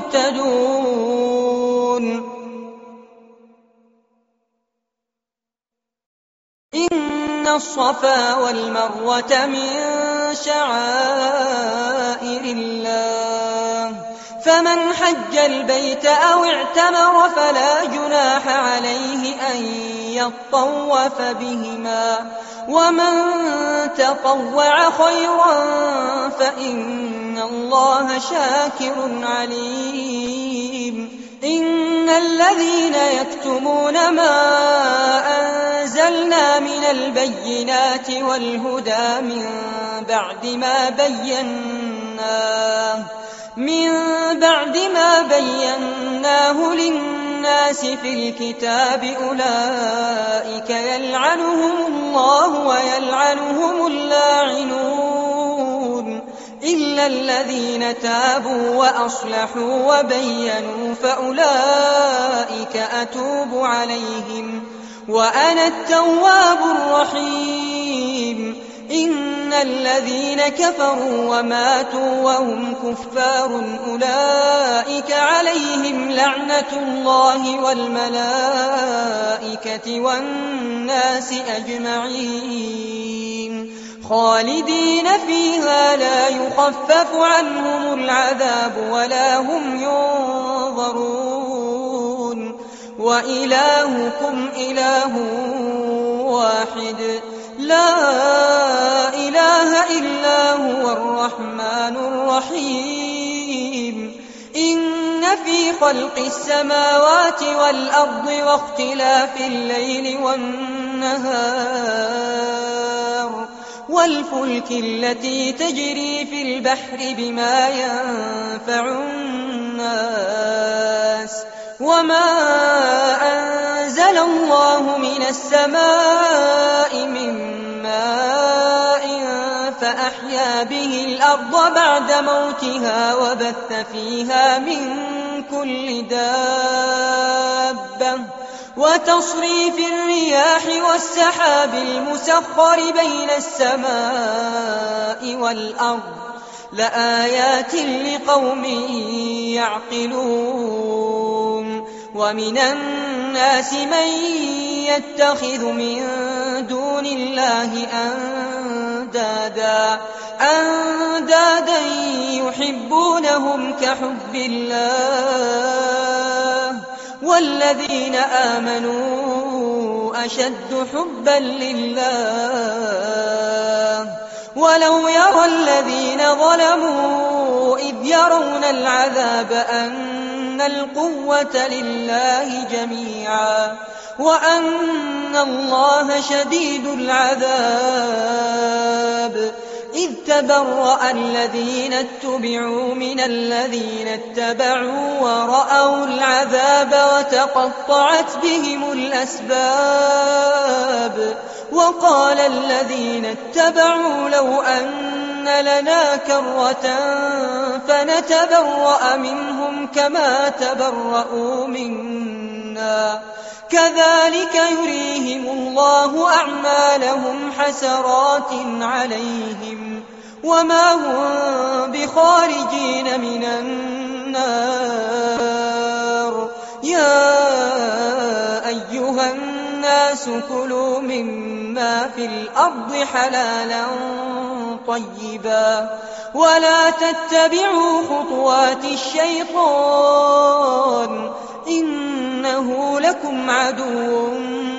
المهتدون. إن الصفا والمروة من شعائر الله فمن حج البيت أو اعتمر فلا جناح عليه أن يطوف بهما ومن تطوع خيرا فإن الله شاكر عليم. إن الذين يكتمون ما أنزلنا من البينات والهدى من بعد ما بيناه من بعد ما بيناه للناس في الكتاب أولئك يلعنهم الله ويلعنهم اللاعنون إلا الذين تابوا وأصلحوا وبينوا فأولئك أتوب عليهم وأنا التواب الرحيم. إن الذين كفروا وماتوا وهم كفار أولئك عليهم لعنة الله والملائكة والناس أجمعين خالدين فيها لا يخفف عنهم العذاب ولا هم ينظرون وإلهكم إله واحد لا إله إلا هو الرحمن الرحيم إن في خلق السماوات والأرض واختلاف الليل والنهار والفلك التي تجري في البحر بما ينفع الناس وما أنزل الله من السماء من ماء فأحيا به الأرض بعد موتها وبث فيها من كل دابة وتصريف الرياح والسحاب المسخر بين السماء والأرض لآيات لقوم يعقلون ومن الناس من يتخذ من دون الله أندادا أندادا يحبونهم كحب الله والذين آمنوا أشد حبا لله ولو يرى الذين ظلموا إذ يرون العذاب أن القوة لله جميعا وأن الله شديد العذاب إذ تبرأ الذين اتبعوا من الذين اتبعوا ورأوا العذاب وتقطعت بهم الأسباب وقال الذين اتبعوا لو أن لنا كرة فنتبرأ منهم كما تبرأوا منا كذلك يريهم الله أعمالهم حسرات عليهم وما هم بخارجين من النار يا أيها الناس كلوا مما في الأرض حلالا طيبا ولا تتبعوا خطوات الشيطان إنه لكم عدو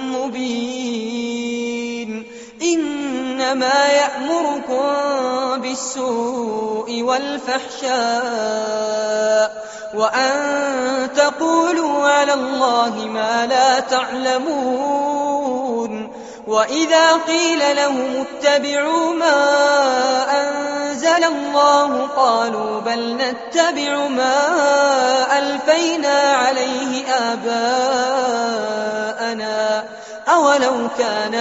مبين إنما يأمركم بالسوء والفحشاء وأن تقولوا على الله ما لا تعلمون وإذا قيل لهم اتبعوا ما أنزل الله قالوا بل نتبع ما ألفينا عليه آباءنا أولو كان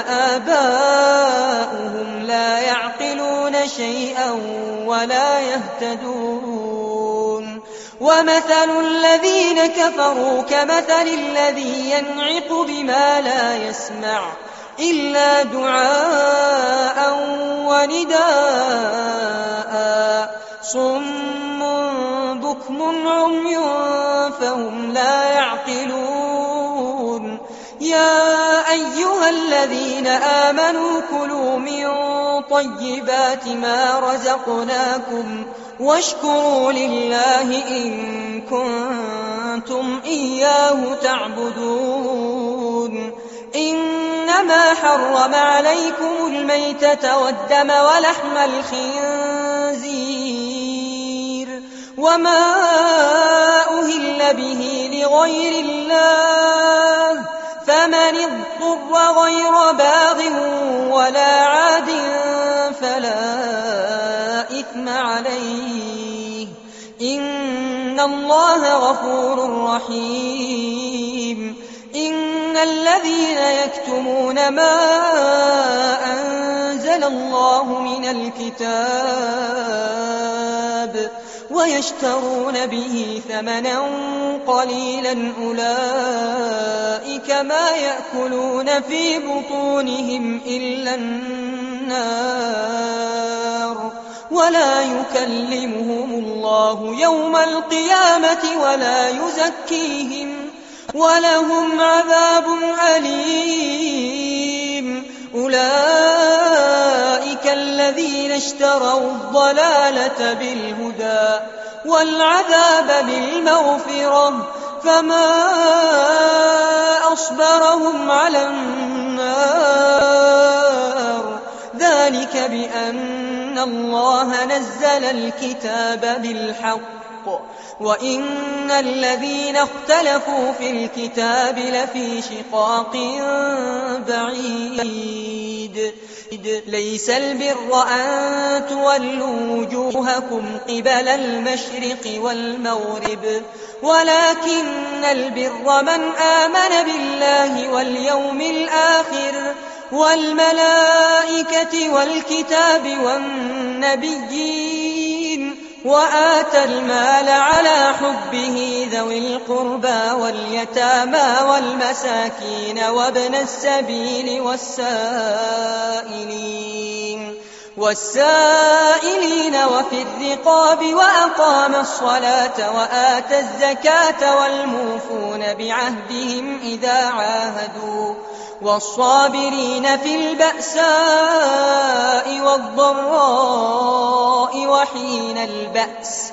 آباؤهم لا يعقلون شيئا ولا يهتدون ومثل الذين كفروا كمثل الذي ينعق بما لا يسمع إلا دعاء ونداء صم بكم عمي فهم لا يعقلون يا أيها الذين آمنوا كلوا من طيبات ما رزقناكم واشكروا لله إن كنتم إياه تعبدون إنما حرم عليكم الميتة والدم ولحم الخنزير وما أهل به لغير الله فمن اضطر غير باغ ولا عاد فلا إثم عليه إن الله غفور رحيم إن الذين يكتمون ما أنزل الله من الكتاب ويشترون به ثمنا قليلا أولئك ما يأكلون في بطونهم إلا النار ولا يكلمهم الله يوم القيامة ولا يزكيهم ولهم عذاب أليم أولئك الذين اشتروا الضلالة بالهدى والعذاب بالمغفرة فما أصبرهم على النار ذلك بأن الله نزل الكتاب بالحق وإن الذين اختلفوا في الكتاب لفي شقاق بعيد ليس البر أن تولوا وجوهكم قبل المشرق والمغرب ولكن البر من آمن بالله واليوم الآخر والملائكة والكتاب والنبيين وآتى المال على حبه ذوي القربى واليتامى والمساكين وابن السبيل والسائلين والسائلين وفي الرقاب وأقام الصلاة وآتى الزكاة والموفون بعهدهم إذا عاهدوا والصابرين في البأساء والضراء وحين البأس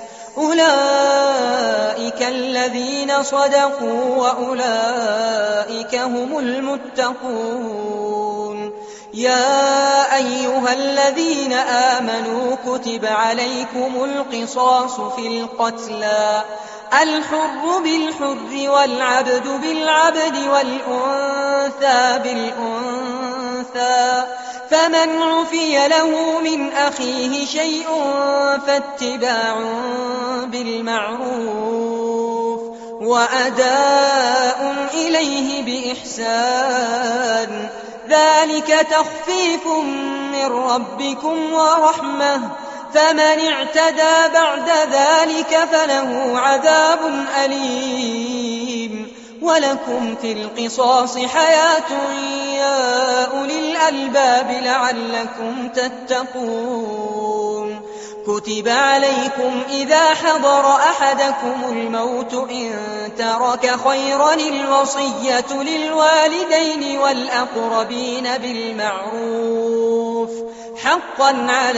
أولئك الذين صدقوا وأولئك هم المتقون يا أيها الذين آمنوا كتب عليكم القصاص في القتلى الحر بالحر والعبد بالعبد والأنثى بالأنثى فمن عفي له من أخيه شيء فاتباع بالمعروف وأداء إليه بإحسان ذلك تخفيف من ربكم ورحمة فمن اعتدى بعد ذلك فله عذاب أليم ولكم في القصاص حياة يا أولي الألباب لعلكم تتقون كتب عليكم إذا حضر أحدكم الموت إن ترك خيرا الوصية للوالدين والأقربين بالمعروف حقا على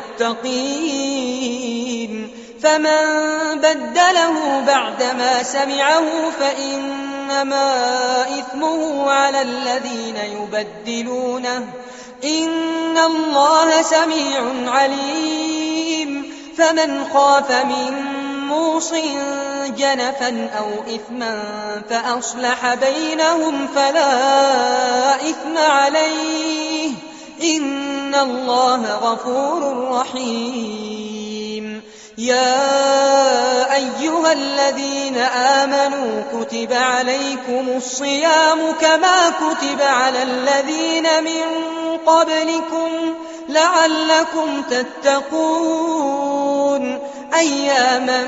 المتقين فمن بدله بعدما سمعه فإنما إثمه على الذين يبدلونه إن الله سميع عليم فمن خاف من موص جنفا أو إثما فأصلح بينهم فلا إثم عليه إن الله غفور رحيم يا أيها الذين آمنوا كتب عليكم الصيام كما كتب على الذين من قبلكم لعلكم تتقون أياما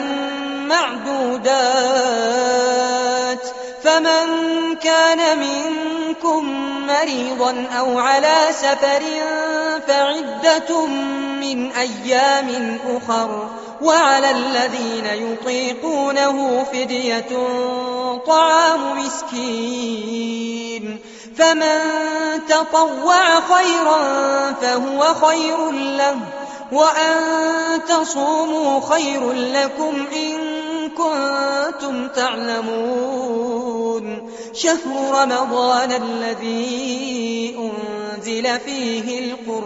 معدودات فمن كان منكم مريضا أو على سفر فعدة من أيام أخر وعلى الذين يطيقونه فدية طعام مسكين فمن تطوع خيرا فهو خير له وأن تصوموا خير لكم إن كنتم تعلمون شهر رمضان الذي أنزل فيه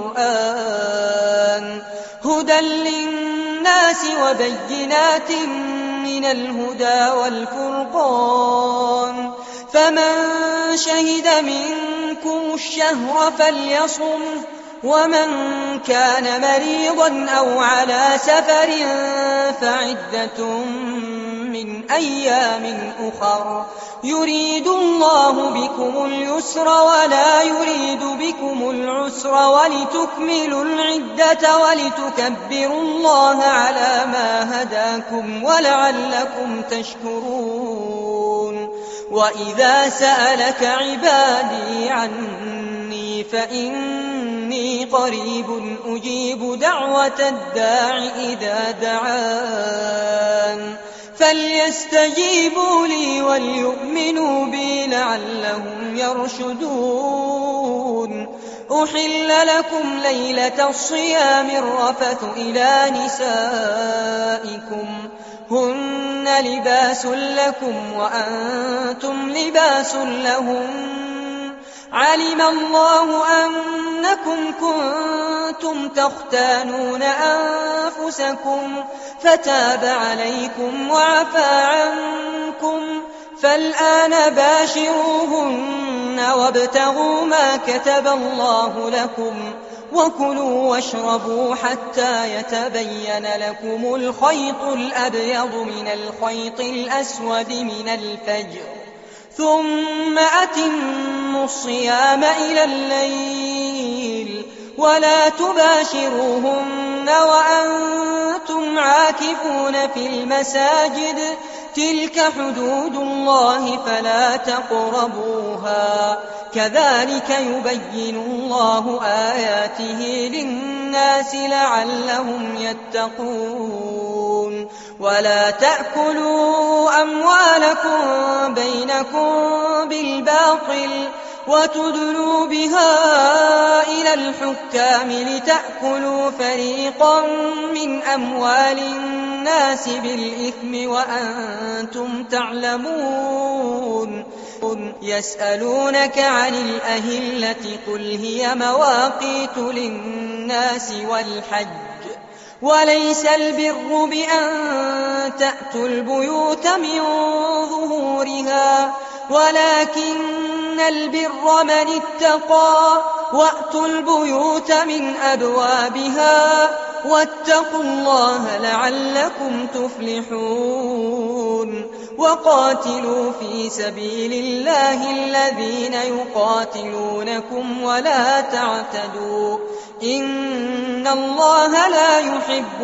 القرآن هدى للناس وبينات من الهدى والفرقان فمن شهد منكم الشهر فليصم ومن كان مريضا أو على سفر فعدة من أيام أخر يريد الله بكم اليسر ولا يريد بكم العسر ولتكملوا العدة ولتكبروا الله على ما هداكم ولعلكم تشكرون وإذا سألك عبادي عني فإني قريب أجيب دعوة الداع إذا دعان فليستجيبوا لي وليؤمنوا بي لعلهم يرشدون أحل لكم ليلة الصيام الرفث إلى نسائكم هن لباس لكم وأنتم لباس لهم علم الله أنكم كنتم تختانون أنفسكم فتاب عليكم وعفى عنكم فالآن باشروهن وابتغوا ما كتب الله لكم وكلوا واشربوا حتى يتبين لكم الخيط الأبيض من الخيط الأسود من الفجر ثم أتموا الصيام إلى الليل ولا تباشروهن وأنتم عاكفون في المساجد تلك حدود الله فلا تقربوها كذلك يبين الله آياته للناس لعلهم يتقون ولا تأكلوا أموالكم بينكم بالباطل وتدلوا بها إلى الحكام لتأكلوا فريقا من أموال الناس بالإثم وأنتم تعلمون يسألونك عن الأهلة قل هي مواقيت للناس والحج وليس البر بأن تأتوا البيوت من ظهورها ولكن البر من اتقى وأتوا البيوت من أبوابها واتقوا الله لعلكم تفلحون وقاتلوا في سبيل الله الذين يقاتلونكم ولا تعتدوا إن الله لا يحب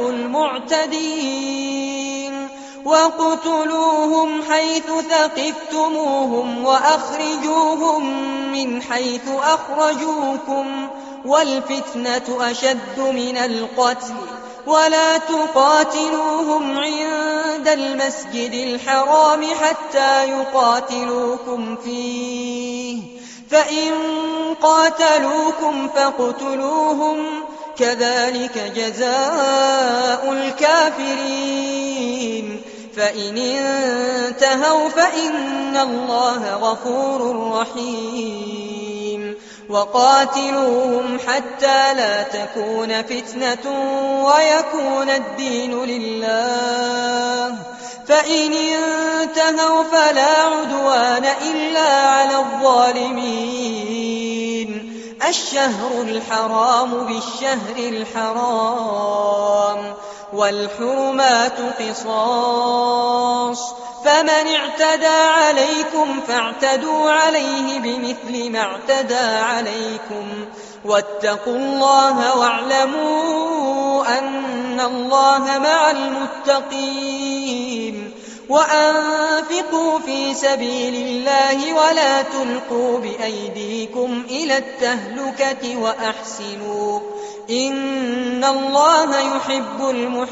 المعتدين وَاقْتُلُوهُمْ حَيْثُ ثَقِفْتُمُوهُمْ وَأَخْرِجُوهُمْ مِنْ حَيْثُ أَخْرَجُوكُمْ وَالْفِتْنَةُ أَشَدُّ مِنَ الْقَتْلِ وَلَا تُقَاتِلُوهُمْ عِندَ الْمَسْجِدِ الْحَرَامِ حَتَّى يُقَاتِلُوكُمْ فِيهِ فَإِنْ قَاتَلُوكُمْ فَاقْتُلُوهُمْ كَذَلِكَ جَزَاءُ الْكَافِرِينَ فَإِنِ انتهوا فَإِنَّ اللَّهَ غَفُورٌ رَحِيمٌ وَقَاتِلُوهُمْ حَتَّى لَا تَكُونَ فِتْنَةٌ وَيَكُونَ الدِّينُ لِلَّهِ فَإِنِ انتهوا فَلَا عُدْوَانَ إِلَّا عَلَى الظَّالِمِينَ الشهر الحرام بالشهر الحرام والحرمات قصاص فمن اعتدى عليكم فاعتدوا عليه بمثل ما اعتدى عليكم واتقوا الله واعلموا أن الله مع المتقين وأنفقوا في سبيل الله ولا تلقوا بأيديكم إلى التهلكة وأحسنوا إن الله يحب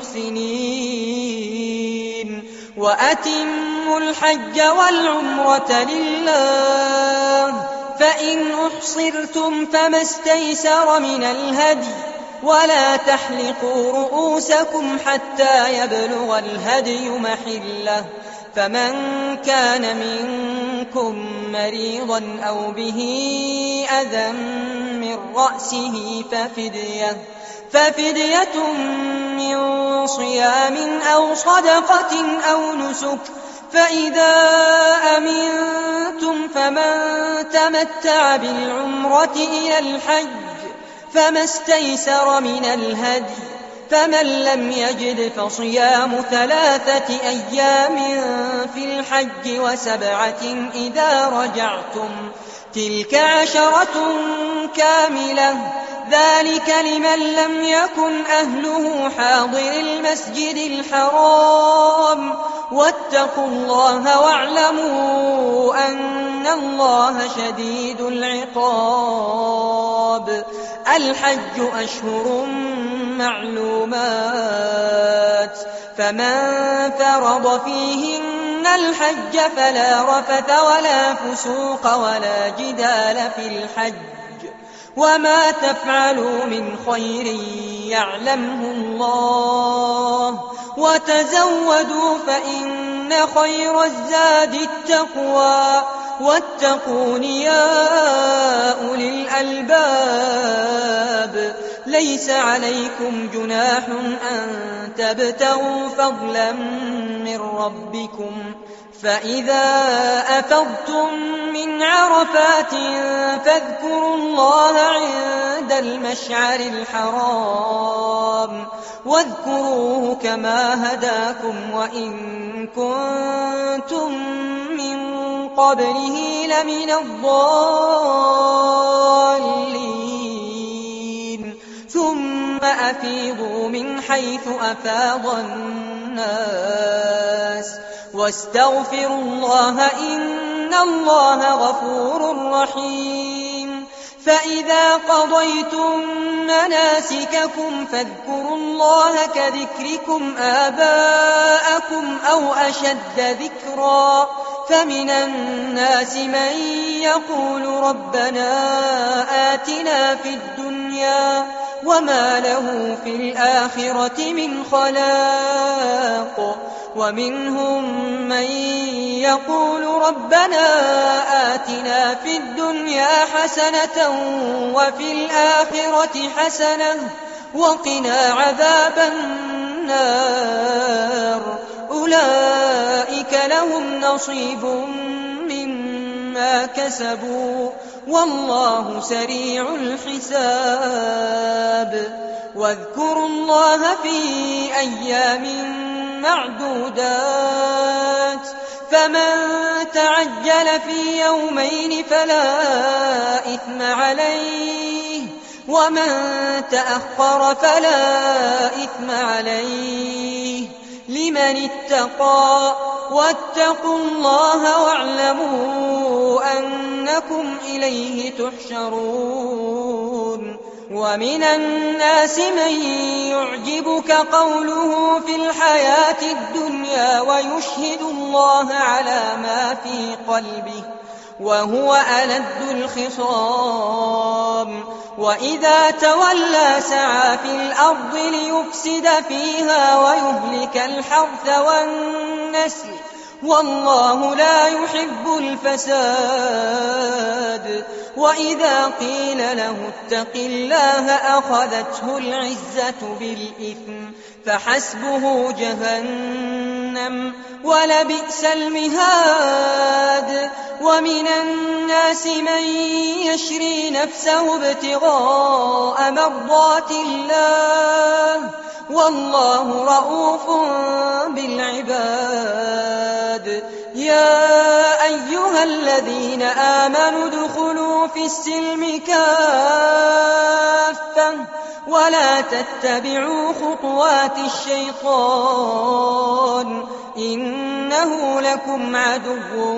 المحسنين وأتموا الحج والعمرة لله فإن أحصرتم فما استيسر من الهدي ولا تحلقوا رؤوسكم حتى يبلغ الهدي محله فمن كان منكم مريضا أو به أذى من رأسه ففدية ففدية من صيام أو صدقة أو نسك فإذا أمنتم فمن تمتع بالعمرة إلى الحج فما استيسر من الهدي فمن لم يجد فصيام ثلاثة أيام في الحج وسبعة إذا رجعتم تلك عشرة كاملة ذلك لمن لم يكن أهله حاضر المسجد الحرام واتقوا الله واعلموا أن الله شديد العقاب الحج أشهر معلومات فمن فرض فيهن الحج فلا رفث ولا فسوق ولا جدال في الحج وما تفعلوا من خير يعلمه الله وتزودوا فإن خير الزاد التقوى واتقون يا أولي الألباب. ليس عليكم جناح أن تبتغوا فضلا من ربكم فإذا أفضتم من عرفات فاذكروا الله عند المشعر الحرام واذكروه كما هداكم وإن كنتم من قبله لمن الضالين. ثم أفيضوا من حيث أفاض الناس واستغفروا الله إن الله غفور رحيم. فإذا قضيتم مناسككم فاذكروا الله كذكركم آباءكم أو أشد ذكرا. فمن الناس من يقول ربنا آتنا في الدنيا وما له في الآخرة من خلاق ومنهم من يقول ربنا آتنا في الدنيا حسنة وفي الآخرة حسنة وقنا عذاب النار. أولئك لهم نصيب مما كسبوا والله سريع الحساب. واذكروا الله في أيام معدودات فمن تعجل في يومين فلا إثم عليه ومن تأخر فلا إثم عليه لمن اتقى. واتقوا الله واعلموا أنكم إليه تحشرون. ومن الناس من يعجبك قوله في الحياة الدنيا ويشهد الله على ما في قلبه وهو ألد الخصام. وإذا تولى سعى في الأرض ليفسد فيها ويهلك الحرث والنسل والله لا يحب الفساد. وإذا قيل له اتق الله أخذته العزة بالإثم فحسبه جهنم ولبئس المهاد. ومن الناس من يشري نفسه ابتغاء مرضات الله والله رؤوف بالعباد. يا أيها الذين آمنوا ادخلوا في السلم كافة ولا تتبعوا خطوات الشيطان إنه لكم عدو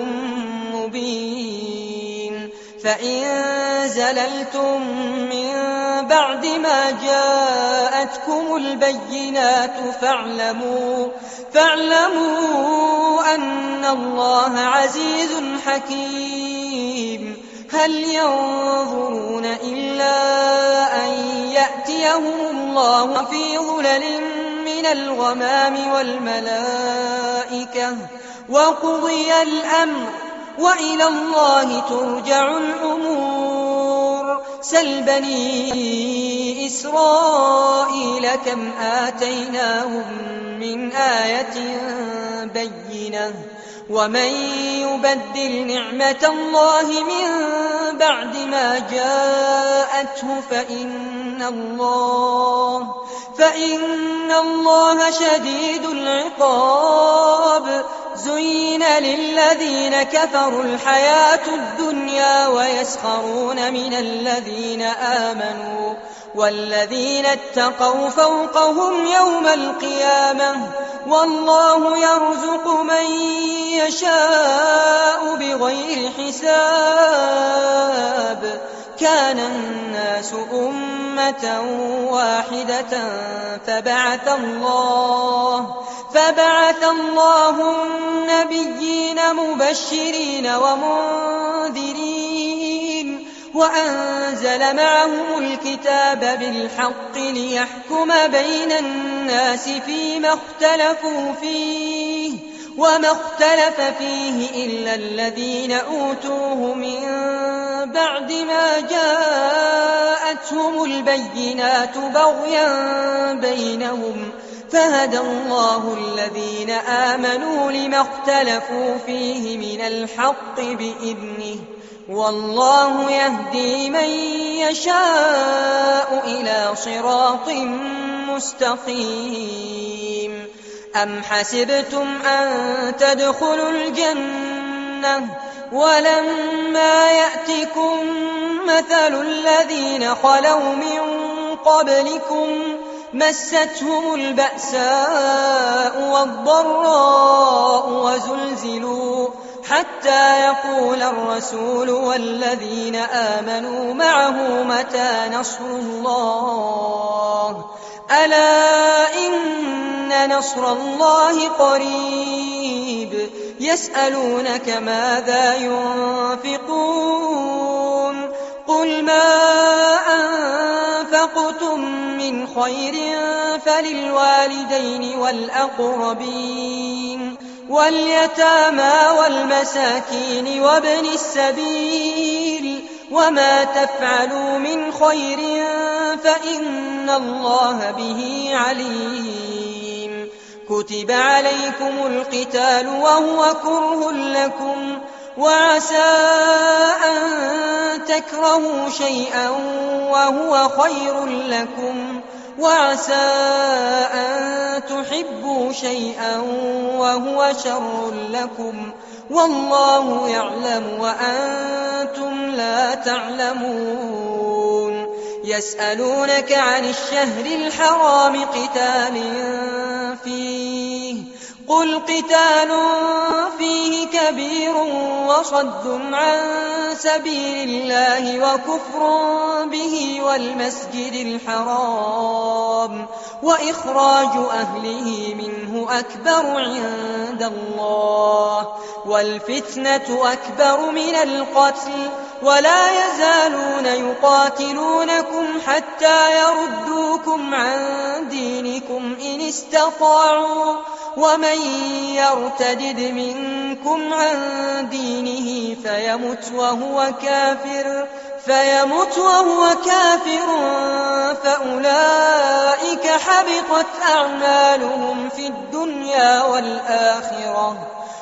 مبين. فإن زللتم من بعد ما جاءتكم البينات فاعلموا, فاعلموا أن الله عزيز حكيم. هل ينظرون إلا أن يأتيهم الله في ظلل من الغمام والملائكة وقضي الأمر وإلى الله ترجع الأمور. سل بني إسرائيل كم آتيناهم من آية بينة ومن يبدل نعمة الله من بعد ما جاءته فإن الله فإن الله شديد العقاب. زين للذين كفروا الحياة الدنيا ويسخرون من الذين آمنوا والذين اتقوا فوقهم يوم القيامة والله يرزق من يشاء بغير حساب. كان الناس أمة واحدة فبعث الله فبعث الله النبيين مبشرين ومنذرين وأنزل معهم الكتاب بالحق ليحكم بين الناس فيما اختلفوا فيه وما اختلف فيه إلا الذين أوتوه من بعد ما جاءتهم البينات بغيا بينهم فهدى الله الذين آمنوا لما اختلفوا فيه من الحق بإذنه والله يهدي من يشاء إلى صراط مستقيم. أم حسبتم أن تدخلوا الجنة ولما يأتكم مثل الذين خلوا من قبلكم مستهم البأساء والضراء وزلزلوا حتى يقول الرسول والذين آمنوا معه متى نصر الله ألا إن نصر الله قريب. يسألونك ماذا ينفقون قل ما أنفقتم من خير فللوالدين والأقربين واليتامى والمساكين وابن السبيل وما تفعلوا من خير فإن الله به عليم. كتب عليكم القتال وهو كره لكم وعسى أن تكرهوا شيئا وهو خير لكم وعسى أن تحبوا شيئا وهو شر لكم والله يعلم وأنتم لا تعلمون. يسألونك عن الشهر الحرام قتال فيه قل قتال فيه كبير وصد عن سبيل الله وكفر به والمسجد الحرام وإخراج أهله منه أكبر عند الله والفتنة أكبر من القتل ولا يزالون يقاتلونكم حتى يردوكم عن دينكم إن استطاعوا ومن يرتدد منكم عن دينه فيمت وهو كافر فيمت وهو كافر فأولئك حبطت أعمالهم في الدنيا والآخرة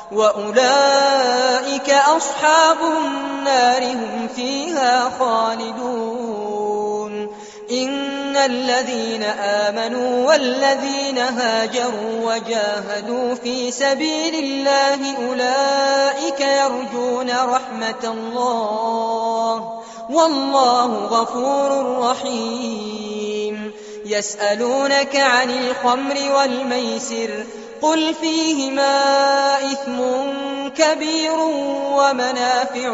وأولئك أصحاب النار هم فيها خالدون. إن الذين آمنوا والذين هاجروا وجاهدوا في سبيل الله أولئك يرجون رحمة الله والله غفور رحيم. يسألونك عن الخمر والميسر قل فيهما إثم كبير ومنافع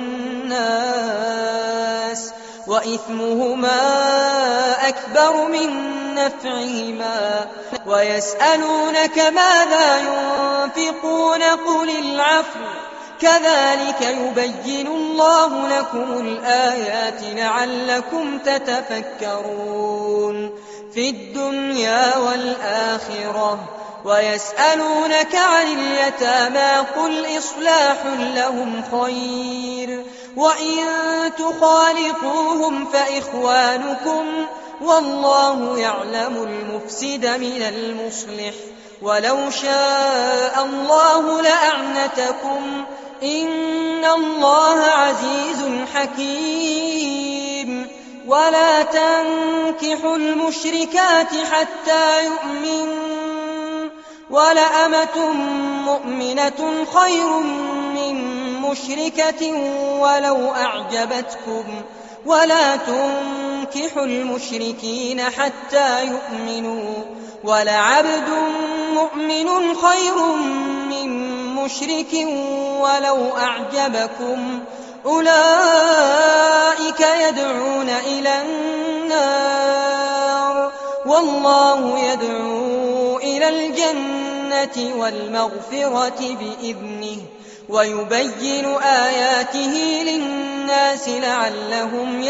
للناس وإثمهما أكبر من نفعهما ويسألونك ماذا ينفقون قل العفو كذلك يبين الله لكم الآيات لعلكم تتفكرون في الدنيا والآخرة. ويسألونك عن اليتامى قل إصلاح لهم خير وإن تخالطوهم فإخوانكم والله يعلم المفسد من المصلح ولو شاء الله لأعنتكم إن الله عزيز حكيم. ولا تنكحوا المشركات حتى يؤمنوا ولأمة مؤمنة خير من مشركة ولو أعجبتكم ولا تنكحوا المشركين حتى يؤمنوا ولعبد مؤمن خير من مشرك ولو أعجبكم أولئك يدعون إلى النار والله يدعو إلى الجنة والمغفرة بإذنه ويبين آياته للناس لعلهم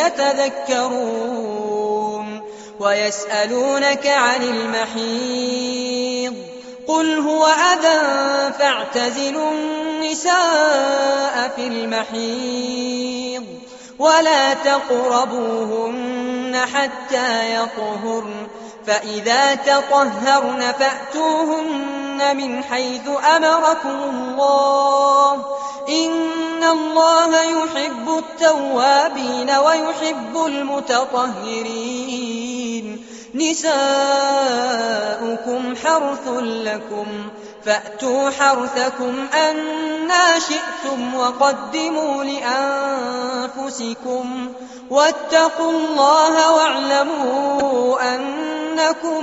يتذكرون ويسألونك عن المحيض قل هو أذى فاعتزلوا النساء في المحيض ولا تقربوهن حتى يطهرن فإذا تطهرن فأتوهن من حيث أمركم الله إن الله يحب التوابين ويحب المتطهرين نساؤكم حرث لكم فأتوا حرثكم أنى شئتم وقدموا لأنفسكم واتقوا الله واعلموا أنكم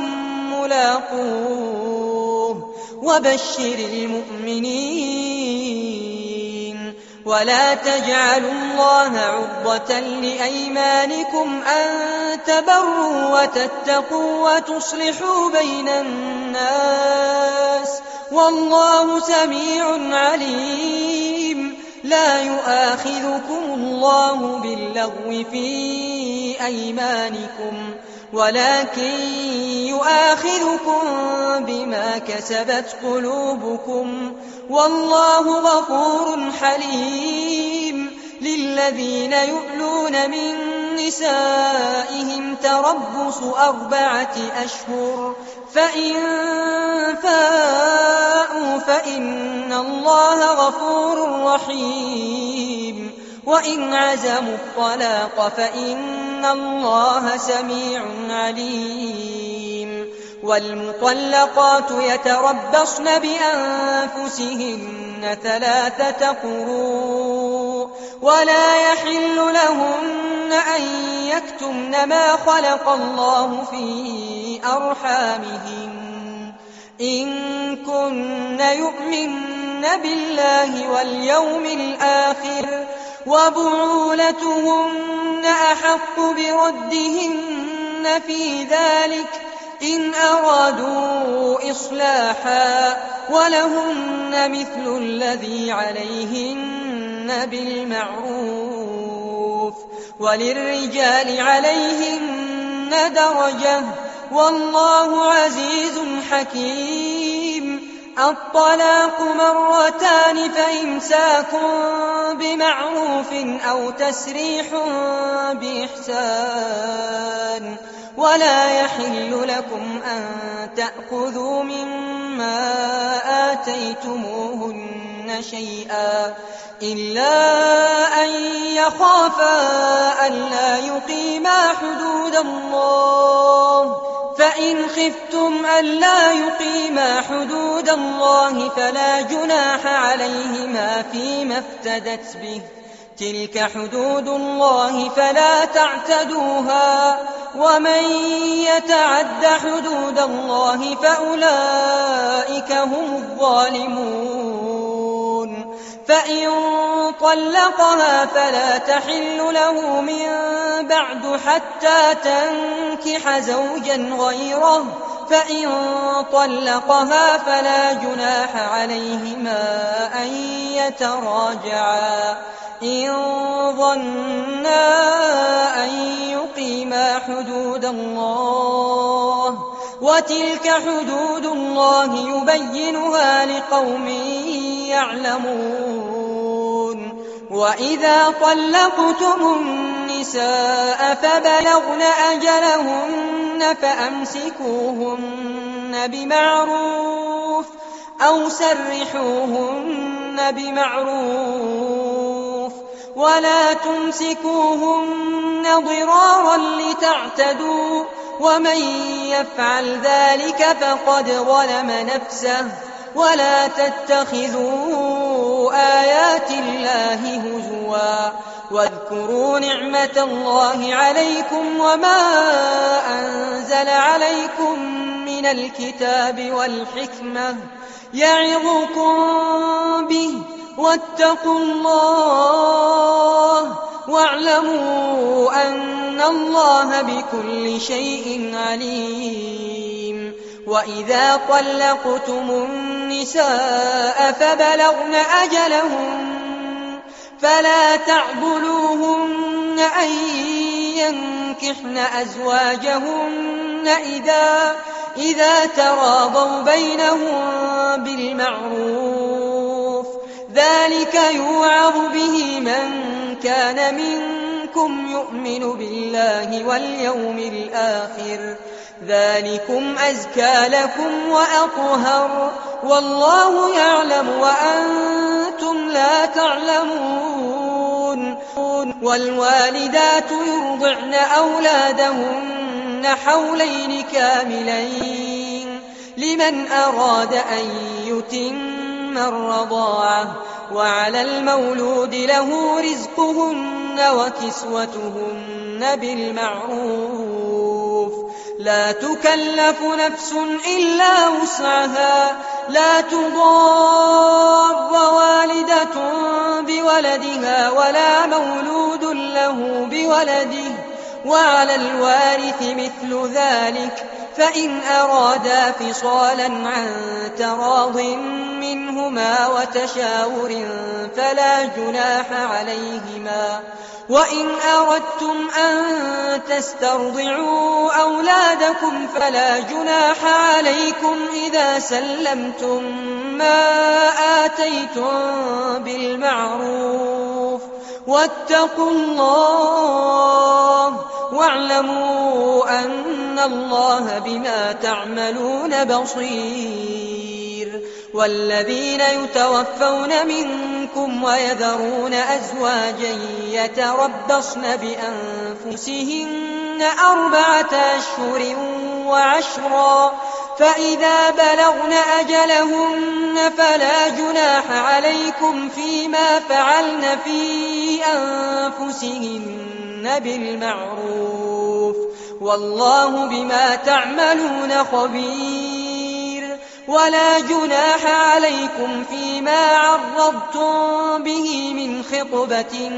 ملاقوه وبشر المؤمنين ولا تجعلوا الله عرضة لأيمانكم أن تبروا وتتقوا وتصلحوا بين الناس والله سميع عليم لا يؤاخذكم الله باللغو في أيمانكم ولكن يؤاخذكم بما كسبت قلوبكم والله غفور حليم للذين يؤلون من نسائهم تربص أربعة أشهر فإن فاءوا فإن الله غفور رحيم وإن عزموا الطلاق فإن الله سميع عليم والمطلقات يتربصن بأنفسهن ثلاثة قروء ولا يحل لهن أن يكتمن ما خلق الله في أرحامهن إن كن يؤمن بالله واليوم الآخر وبعولتهن أحق بردهن في ذلك إن أرادوا إصلاحا ولهن مثل الذي عليهن بالمعروف وللرجال عليهن درجة والله عزيز حكيم الطلاق مرتان فإمساك بمعروف أو تسريح بإحسان ولا يحل لكم أن تأخذوا مما آتيتموهن شيئا إلا أن يخافا ألا يقيما حدود الله فإن خفتم ألا يقيما حدود الله فلا جناح عليهما فيما افتدت به تلك حدود الله فلا تعتدوها ومن يتعد حدود الله فأولئك هم الظالمون فإن طلقها فلا تحل له من بعد حتى تنكح زوجا غيره فإن طلقها فلا جناح عليهما أن يتراجعا إن ظنا أن يقيما حدود الله وتلك حدود الله يبينها لقوم يعلمون وإذا طلقتم النساء فبلغن أجلهن فأمسكوهن بمعروف أو سرحوهن بمعروف ولا تمسكوهن ضرارا لتعتدوا ومن يفعل ذلك فقد ظلم نفسه ولا تتخذوا آيات الله هزوا واذكروا نعمة الله عليكم وما أنزل عليكم من الكتاب والحكمة يعظكم به واتقوا الله واعلموا أن الله بكل شيء عليم وإذا طلقتم النساء فبلغن أجلهن فلا تعضلوهن أن ينكحن أزواجهن إذا, إذا تراضوا بينهم بالمعروف، ذلك يوعظ به من كان منكم يؤمن بالله واليوم الآخر، ذلكم أزكى لكم وأطهر، والله يعلم وأنتم لا تعلمون. والوالدات يرضعن أولادهن حولين كاملين لمن أراد أن يتم الرضاعة، وعلى المولود له رزقهن وكسوتهن بالمعروف، لا تكلف نفس إلا وسعها، لا تضار والدة بولدها ولا مولود له بولده، وعلى الوارث مثل ذلك، فإن أرادا فصالا عن تراض منهما وتشاور فلا جناح عليهما. وإن أردتم أن تسترضعوا أولادكم فلا جناح عليكم إذا سلمتم ما آتيتم بالمعروف، واتقوا الله واعلموا أن الله بما تعملون بصير. والذين يتوفون منكم ويذرون أزواجا يتربصن بأنفسهن أربعة أشهر وعشرا، فإذا بلغن أجلهن فلا جناح عليكم فيما فعلن في أنفسهن بالمعروف، والله بما تعملون خبير. ولا جناح عليكم فيما عرضتم به من خطبة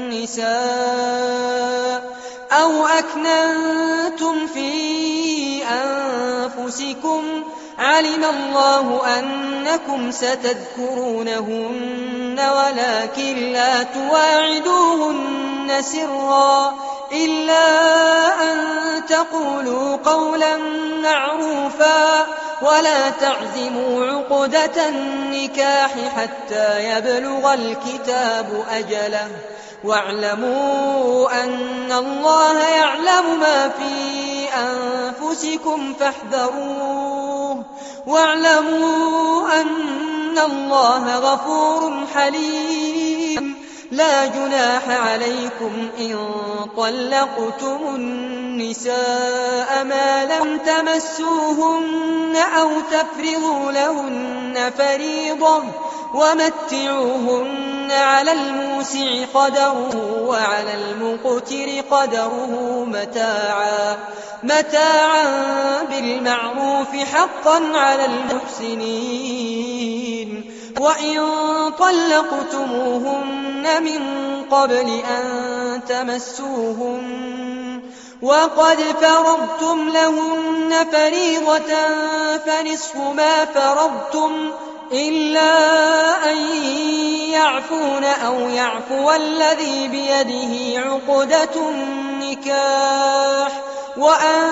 النساء أو أكننتم في أنفسكم، علم الله أنكم ستذكرونهن ولكن لا تواعدوهن سرا إلا أن تقولوا قولا معروفا، ولا تعزموا عقدة النكاح حتى يبلغ الكتاب أجله، واعلموا أن الله يعلم ما في أنفسكم فاحذروه، واعلموا أن الله غفور حليم. لا جناح عليكم إن طلقتم النساء ما لم تمسوهن أو تفرضوا لهن فريضة، ومتعوهن على الموسع قدره وعلى المقتر قدره متاعا متاعا بالمعروف حقا على المحسنين. وإن طلقتموهن من قبل أن تمسوهن وقد فرضتم لهن فريضة فنصف ما فرضتم إلا أن يعفون أو يعفو الذي بيده عقدة النكاح، وأن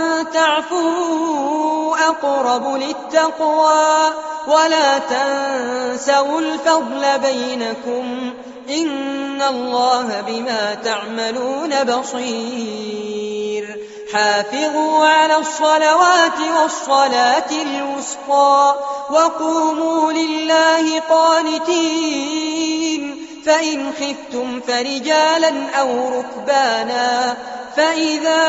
تعفوا أقرب للتقوى، ولا تنسوا الفضل بينكم، إن الله بما تعملون بصير. حافظوا على الصلوات والصلاة الوسطى وقوموا لله قانتين، فإن خفتم فرجالا أو ركبانا، فإذا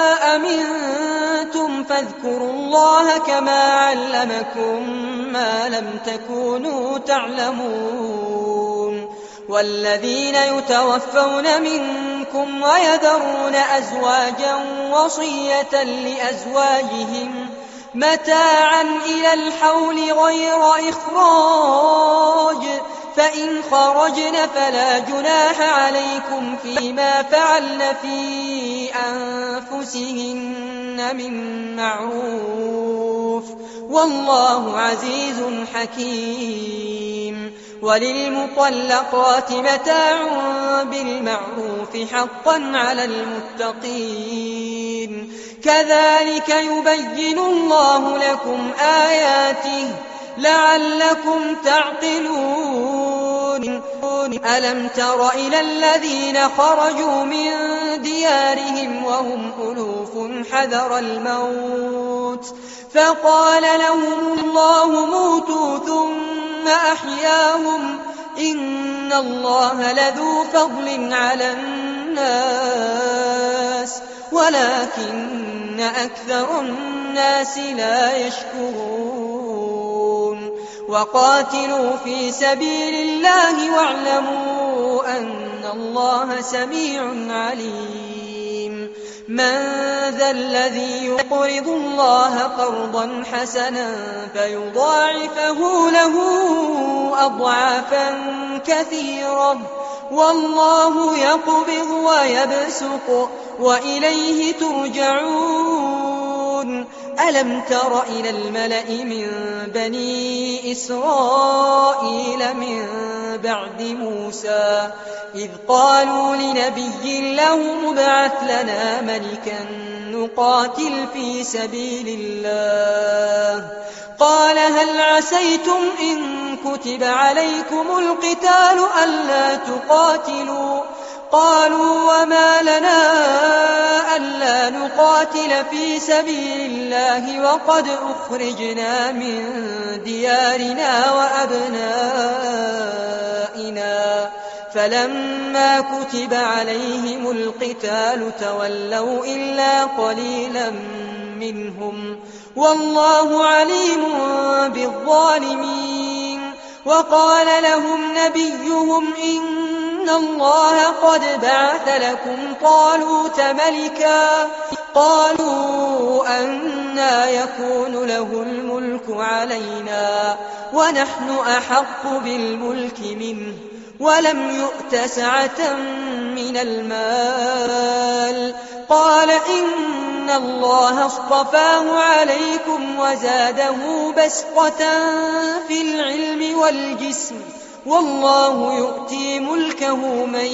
أمنتم فاذكروا الله كما علمكم ما لم تكونوا تعلمون. والذين يتوفون منكم ويذرون أزواجا وصية لأزواجهم متاعا إلى الحول غير إخراج، فإن خرجن فلا جناح عليكم فيما فعلن في أنفسهن من معروف، والله عزيز حكيم. وللمطلقات متاع بالمعروف حقا على المتقين كذلك يبين الله لكم آياته لعلكم تعقلون. ألم تر إلى الذين خرجوا من ديارهم وهم ألوف حذر الموت فقال لهم الله موتوا ثم أحياهم إن الله لذو فضل على الناس ولكن أكثر الناس لا يشكرون. وقاتلوا في سبيل الله واعلموا أن الله سميع عليم. من ذا الذي يقرض الله قرضا حسنا فيضاعفه له أضعافا كثيرة والله يقبض ويبسط وإليه ترجعون. ألم تر إلى الملأ من بني إسرائيل من بعد موسى إذ قالوا لنبي له ابعث لنا ملكا نقاتل في سبيل الله قال هل عسيتم إن كتب عليكم القتال ألا تقاتلوا قالوا وما لنا ألا نقاتل في سبيل الله وقد أخرجنا من ديارنا وأبنائنا فلما كتب عليهم القتال تولوا إلا قليلا منهم والله عليم بالظالمين. وقال لهم نبيهم إن الله قد بعث لكم طالوت ملكا قالوا أنى يكون له الملك علينا ونحن أحق بالملك منه ولم يؤت سعة من المال قال إن الله اصطفاه عليكم وزاده بسطة في العلم والجسم والله يؤتي ملكه من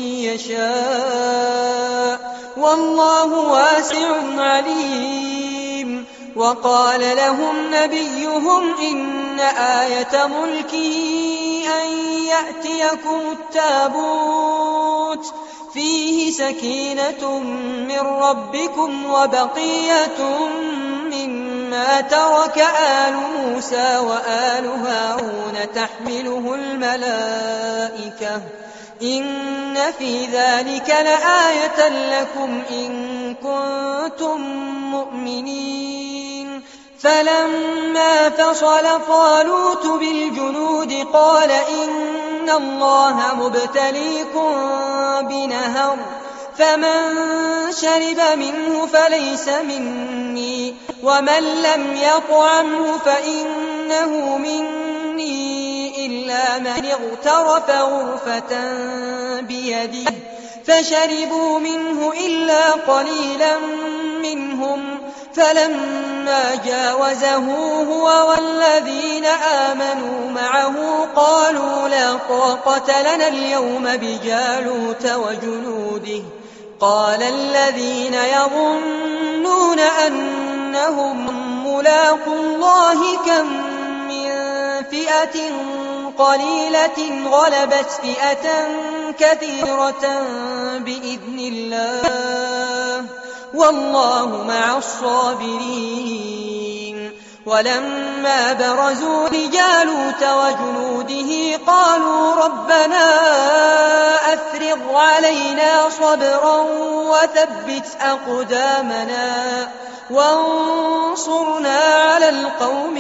يشاء والله واسع عليم. وقال لهم نبيهم إن آية ملكه أن يأتيكم التابوت فيه سكينة من ربكم وبقية مما ترك آل موسى وآل هارون تحمله الملائكة إن في ذلك لآية لكم إن كنتم مؤمنين. فلما فصل طالوت بالجنود قال إن الله مبتليكم بنهر فمن شرب منه فليس مني ومن لم يطعمه فإنه مني إلا من اغترف غرفة بيده فشربوا منه إلا قليلا منهم فلما جاوزه هو والذين آمنوا معه قالوا لا طاقة لنا اليوم بجالوت وجنوده قال الذين يظنون أنهم ملاقو الله كم من فئة قليلة غلبت فئة كثيرة بإذن الله والله مع الصابرين. ولما برزوا لجالوت وجنوده قالوا ربنا أفرغ علينا صبرا وثبت أقدامنا وانصرنا على القوم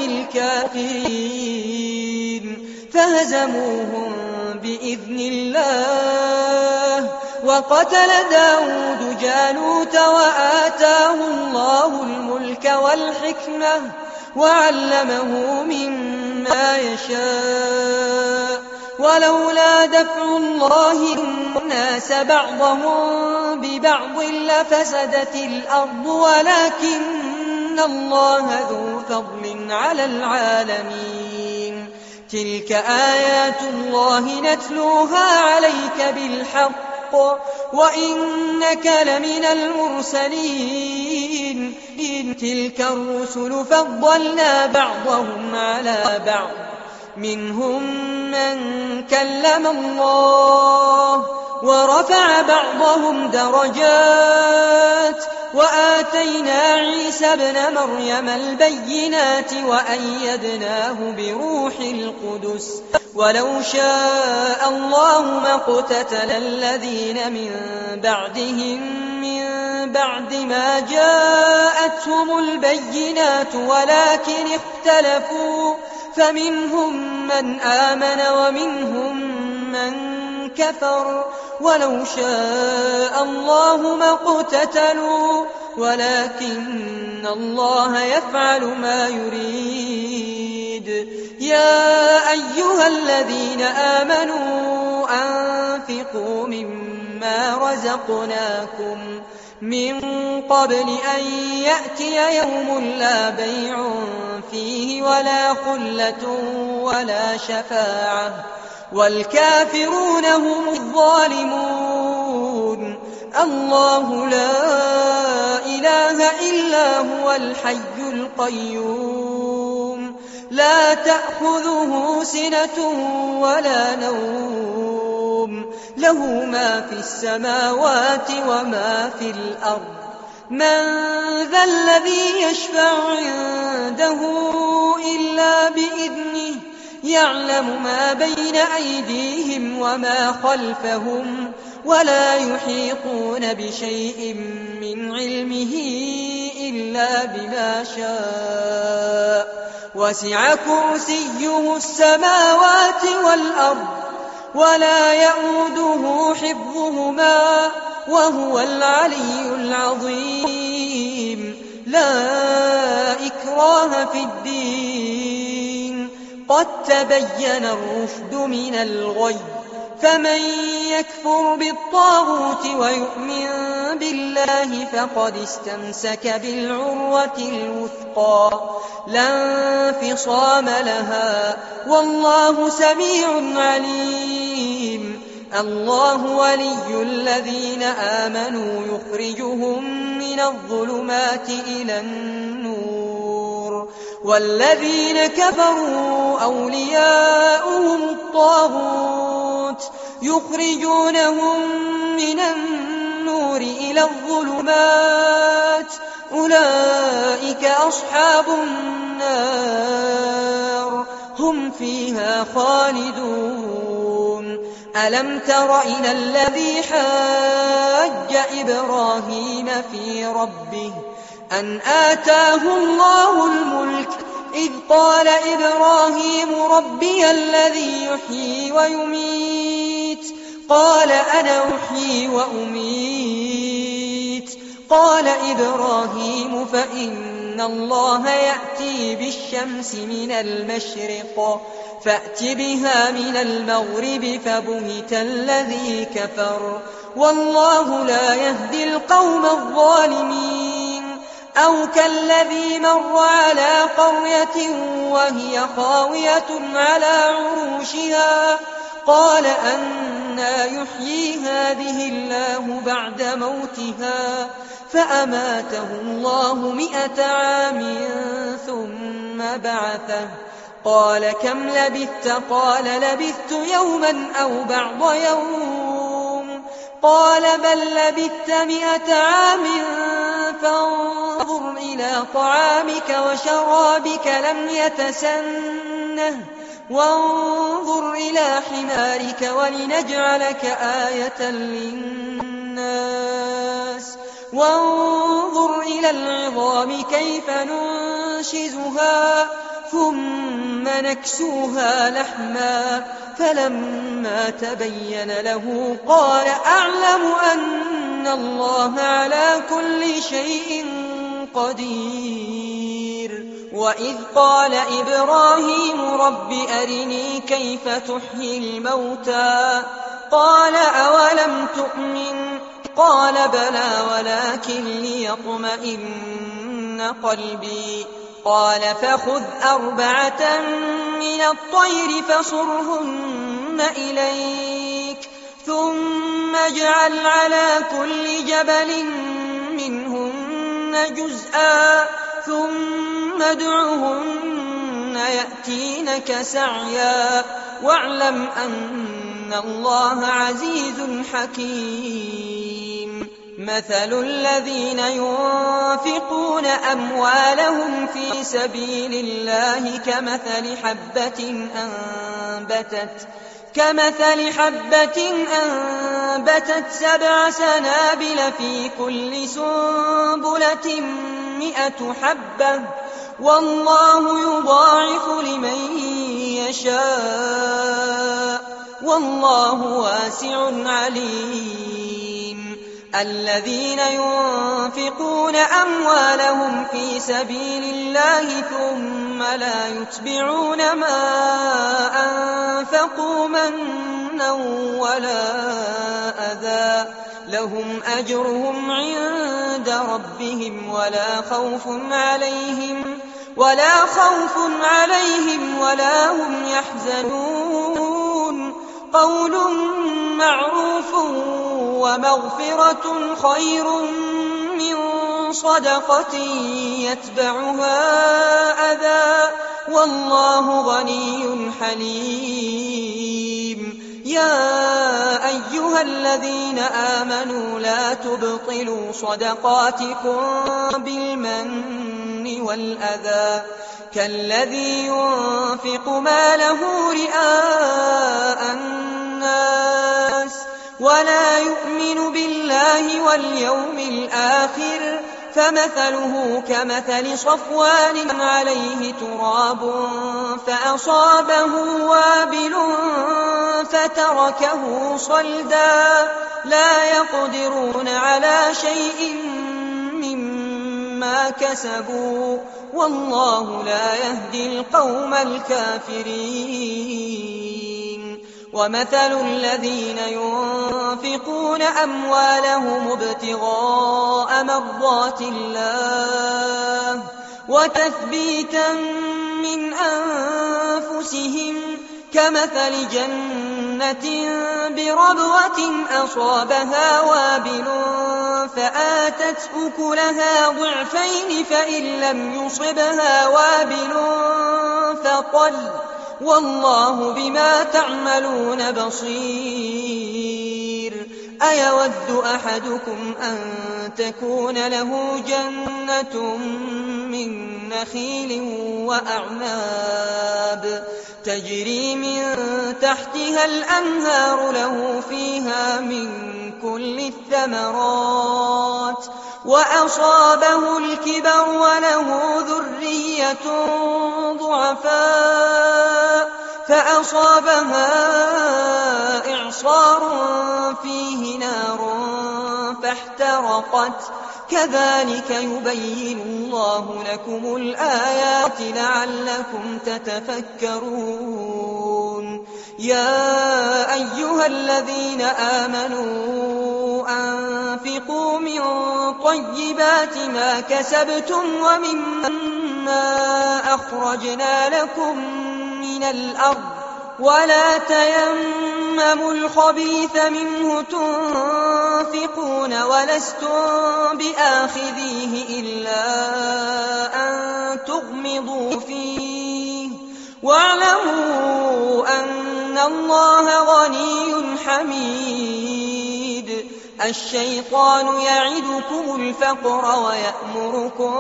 الكافرين فهزموهم بإذن الله. وقتل داود جالوت وآتاه الله الملك والحكمة وعلمه مما يشاء ولولا دفع الله الناس بعضهم ببعض لفسدت الأرض ولكن إن الله ذو فضل على العالمين. تلك آيات الله نتلوها عليك بالحق وإنك لمن المرسلين. إن تلك الرسل فضلنا بعضهم على بعض منهم من كلم الله ورفع بعضهم درجات وآتينا عيسى ابن مريم البينات وأيدناه بروح القدس ولو شاء الله ما اقتتل الذين من بعدهم من بعد ما جاءتهم البينات ولكن اختلفوا فمنهم من آمن ومنهم من كفر ولو شاء الله ما اقتتلوا ولكن الله يفعل ما يريد. يا أيها الذين آمنوا أنفقوا مما رزقناكم من قبل أن يأتي يوم لا بيع فيه ولا خلة ولا شفاعة والكافرون هم الظالمون. الله لا إله إلا هو الحي القيوم لا تأخذه سنة ولا نوم له ما في السماوات وما في الأرض. من ذا الذي يشفع عنده إلا بإذنه يعلم ما بين أيديهم وما خلفهم ولا يحيطون بشيء من علمه إلا بما شاء وسع كرسيه السماوات والأرض ولا يؤوده حفظهما وهو العلي العظيم. لا إكراه في الدين قد تبين الرشد من الغي فمن يكفر بالطاغوت ويؤمن بالله فقد استمسك بالعروة الوثقى لا انفصام لها والله سميع عليم. الله ولي الذين آمنوا يخرجهم من الظلمات إلى النور والذين كفروا أولياؤهم الطاغوت يخرجونهم من النور إلى الظلمات أولئك أصحاب النار هم فيها خالدون. ألم تر إلى الذي حاج إبراهيم في ربه أن آتاه الله الملك إذ قال إبراهيم ربي الذي يحيي ويميت قال أنا أحيي وأميت قال إبراهيم فإن الله يأتي بالشمس من المشرق فأت بها من المغرب فبهت الذي كفر والله لا يهدي القوم الظالمين. أو كالذي مر على قرية وهي خاوية على عروشها قال أنى يحيي هذه الله بعد موتها فأماته الله مئة عام ثم بعثه قال كم لبثت قال لبثت يوما أو بعض يوم قال بل لبثت مئة عام فانظر إلى طعامك وشرابك لم يتسنه وانظر إلى حمارك ولنجعلك آية للناس وانظر إلى العظام كيف ننشزها ثم نكسوها لحما فلما تبين له قال أعلم أن الله على كل شيء قدير. وإذ قال إبراهيم رب أرني كيف تحيي الموتى قال أولم تؤمن قال بلى ولكن ليطمئن قلبي. قال فخذ أربعة من الطير فصرهن إليك ثم اجعل على كل جبل منهن جزءا ثم ادعهن يأتينك سعيا واعلم أن الله عزيز حكيم. مثل الذين ينفقون أموالهم في سبيل الله كمثل حبة أنبتت كمثل حبة أنبتت سبع سنابل في كل سنبلة مئة حبة والله يضاعف لمن يشاء والله واسع عليم. الذين ينفقون أموالهم في سبيل الله ثم لا يتبعون ما أنفقوا منا ولا أذى لهم أجرهم عند ربهم ولا خوف عليهم ولا خوف عليهم ولا هم يحزنون. قول معروف ومغفرة خير من صدقة يتبعها أذى والله غني حليم. يا أيها الذين آمنوا لا تبطلوا صدقاتكم بالمن والأذى كالذي ينفق ماله رئاء الناس ولا يؤمن بالله واليوم الآخر فمثله كمثل صفوان عليه تراب فأصابه وابل فتركه صلدا لا يقدرون على شيء مما كسبوا والله لا يهدي القوم الكافرين. ومثل الذين ينفقون أموالهم ابتغاء مرضات الله وتثبيتا من أنفسهم كمثل جنة بربوة أصابها وابل فآتت أكلها ضعفين فإن لم يصبها وابل فطل والله بما تعملون بصير. أيود أحدكم أن تكون له جنة من نخيل وأعناب تجري من تحتها الأنهار له فيها من كل الثمرات وأصابه الكبر وله ذرية ضعفاء فأصابها إعصار فيه نار فاحترقت كذلك يبين الله لكم الآيات لعلكم تتفكرون. يا أيها الذين آمنوا أنفقوا من طيبات ما كسبتم ومما أخرجنا لكم من الأرض ولا تيمموا الخبيث منه تنفقون ولستم بآخذيه إلا أن تغمضوا فيه واعلموا أن الله غني حميد. الشيطان يعدكم الفقر ويأمركم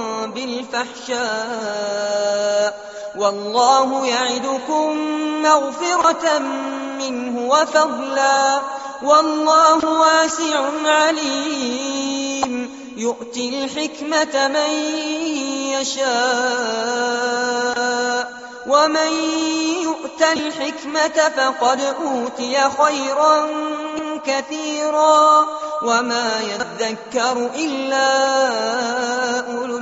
بالفحشاء والله يعدكم مغفرة منه وفضلا والله واسع عليم. يؤتي الحكمة من يشاء ومن يؤت الحكمة فقد أوتي خيرا كثيرا وما يذكر إلا أولو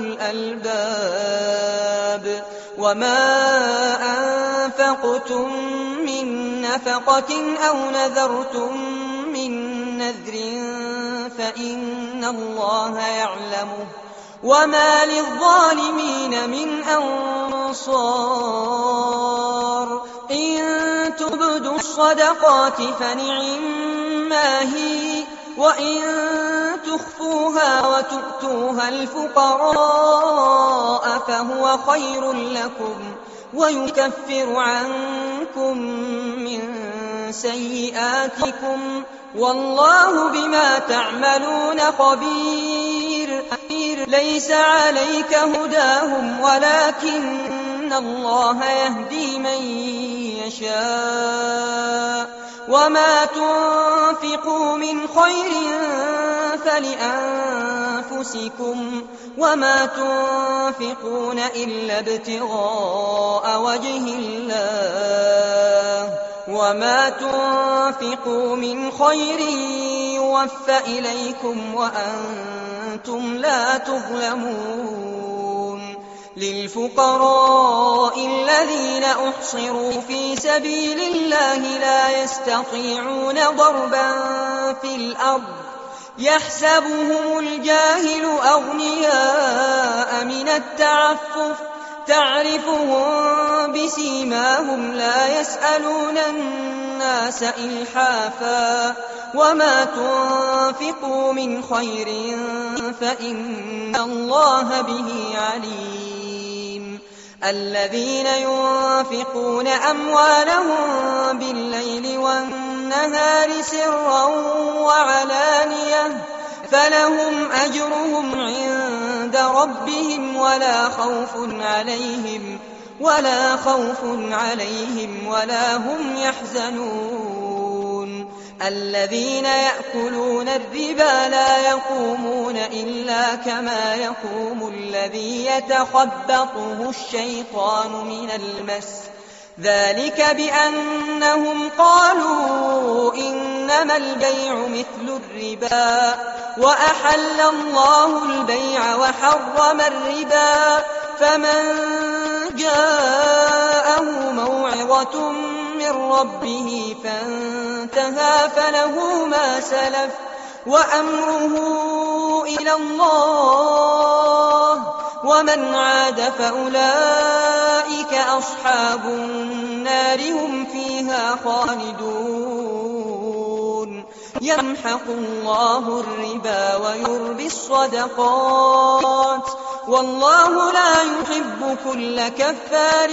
الألباب. وما أنفقتم من نفقة أو نذرتم من نذر فإن الله يعلمه وما للظالمين من أنصار إن تبدوا الصدقات فنعما هي وإن تخفوها وتؤتوها الفقراء فهو خير لكم ويكفر عنكم من سيئاتكم والله بما تعملون خبير ليس عليك هداهم ولكن الله يهدي من يشاء وما تنفقوا من خير فلأنفسكم وما تنفقون إلا ابتغاء وجه الله وما تنفقوا من خير يوفى إليكم وأنتم لا تظلمون للفقراء الذين أحصروا في سبيل الله لا يستطيعون ضربا في الأرض يحسبهم الجاهل أغنياء من التعفف تعرفهم بسيماهم لا يسألون الناس إلحافا وما تنفقوا من خير فإن الله به عليم الذين ينفقون أموالهم بالليل والنهار سرا وعلانية فلهم أجرهم عند ربهم ولا خوف عليهم ولا خوف عليهم ولا هم يحزنون الذين يأكلون الربا لا يقومون إلا كما يقوم الذي يتخبطه الشيطان من المس ذلك بأنهم قالوا إنما البيع مثل الربا وأحل الله البيع وحرم الربا فمن جاءه موعظة من ربه فانتهى فله ما سلف وأمره إلى الله ومن عاد فأولئك أصحاب النار هم فيها خالدون يمحق الله الربا ويربي الصدقات والله لا يحب كل كفار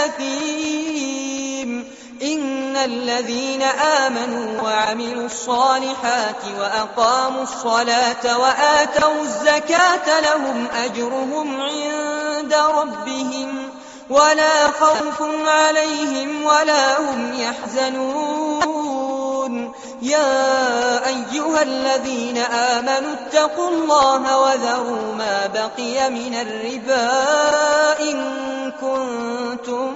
أثيم إن الذين آمنوا وعملوا الصالحات وأقاموا الصلاة وآتوا الزكاة لهم أجرهم عند ربهم ولا خوف عليهم ولا هم يحزنون يا أيها الذين آمنوا اتقوا الله وذروا ما بقي من الربا إن كنتم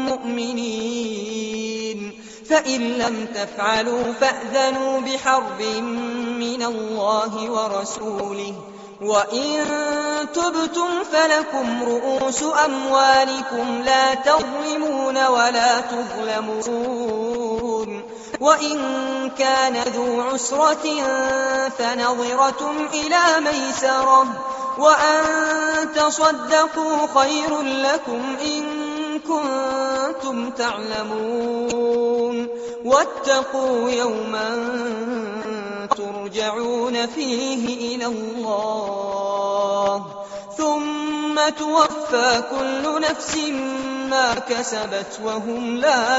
مؤمنين فإن لم تفعلوا فأذنوا بحرب من الله ورسوله وإن تبتم فلكم رؤوس أموالكم لا تظلمون ولا تظلمون وإن كان ذو عسرة فنظرة إلى ميسرة وأن تصدقوا خير لكم إن كنتم تعلمون واتقوا يوما ترجعون فيه إلى الله ثم توفى كل نفس ما كسبت وهم لا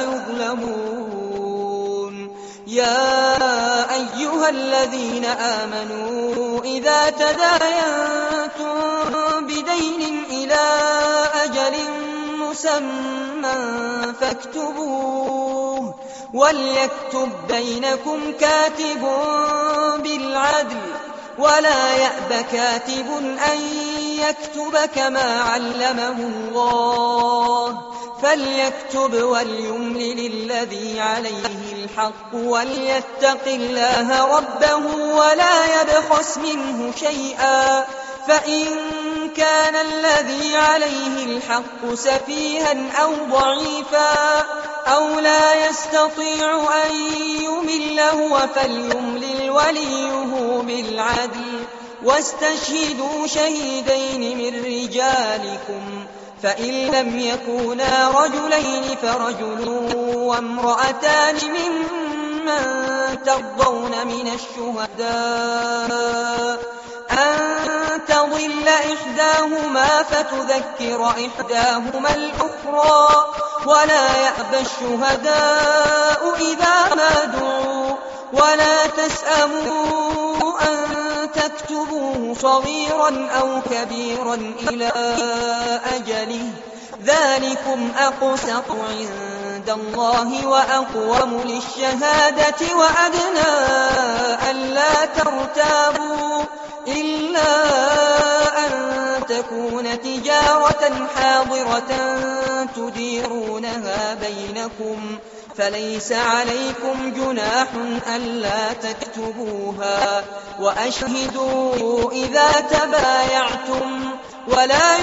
يظلمون يا أيها الذين آمنوا إذا تداينتم بدين إلى أجل مسمى فاكتبوه وليكتب بينكم كاتب بالعدل ولا يأب كاتب أن يكتب كما علمه الله فليكتب وليملل الذي عليه الحق وليتق الله ربه ولا يبخس منه شيئا فإن كان الذي عليه الحق سفيها أو ضعيفا أو لا يستطيع أن يمل هو فليملل وليه بالعدل واستشهدوا شهيدين من رجالكم فإن لم يكونا رجلين فرجل وامرأتان ممن ترضون من الشهداء أن تضل إحداهما فتذكر إحداهما الأخرى ولا يأبى الشهداء إذا ما دعوا ولا تسأموا أن تكتبوه صغيرا أو كبيرا إلى أجله ذلكم أقسط عند الله وأقوم للشهادة وأدنى ألا ترتابوا إلا أن تكون تجارة حاضرة تديرونها بينكم فليس عليكم جناح ألا تكتبوها وأشهدوا إذا تبايعتم ولا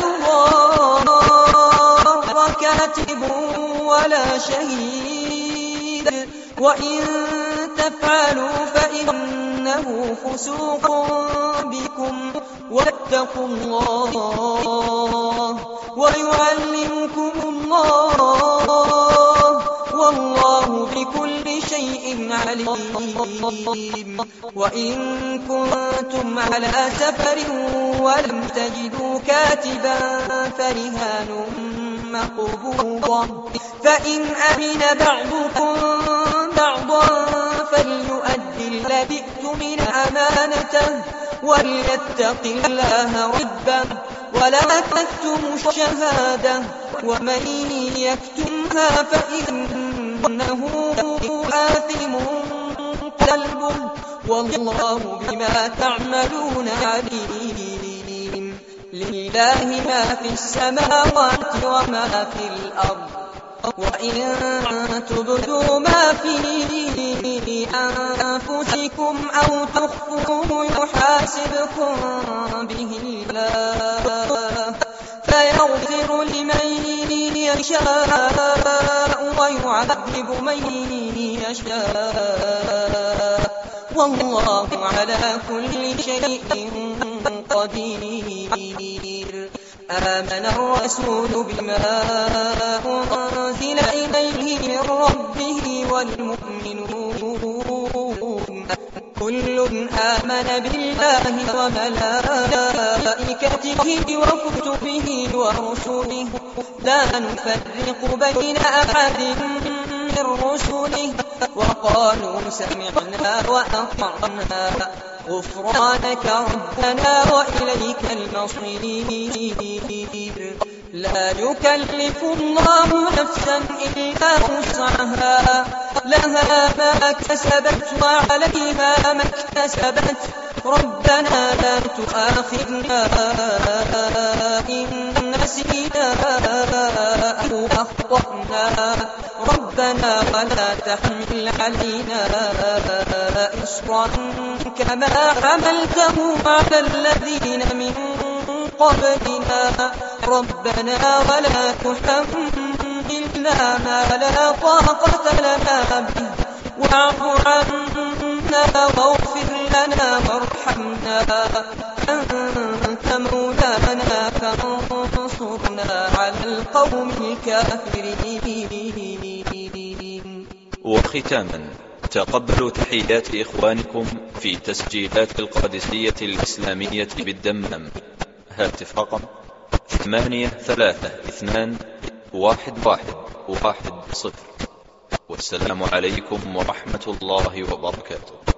يضار كاتب ولا شهيد وإن تفعلوا فإنه فسوق بكم واتقوا الله ويعلمكم الله والله بكل شيء عليم وإن كنتم على سفر ولم تجدوا كاتبا فرهان مقبوضة فإن أمن بعضكم بعضا فليؤدي الذي اؤتمن أمانته وليتق الله ربه ولا تكتموا الشهادة ومن يكتمها فإنه آثم قلبه والله بما تعملون عليم لله ما في السماوات وما في الأرض وإن تبدوا ما في أنفسكم أو تخفوه يحاسبكم به الله فيغفر لمن يشاء ويعذب من يشاء والله على كل شيء قدير آمن الرسول بما أنزل إليه من ربه والمؤمنون كل آمن بالله وملائكته وكتبه ورسله لا نفرق بين أحد من رسله وقالوا سمعنا وأطعنا غفرانك ربنا وإليك المصير لا يكلف الله نفسا إلا وسعها لها ما كسبت وعليها ما اكتسبت ربنا لا تؤاخذنا إن نسينا أو أخطأنا ربنا ولا تحمل علينا إصرا كما حملته على الذين من قبلنا ربنا ولا تحملنا ما لا طاقة لنا به واعف عنا واغفر لنا وارحمنا أنت مولانا فانصرنا على القوم الكافرين. وختاما تقبلوا تحيات إخوانكم في تسجيلات القادسية الإسلامية بالدمام. هاتف رقم ثمانية ثلاثة اثنان واحد واحد واحد صفر. والسلام عليكم ورحمة الله وبركاته.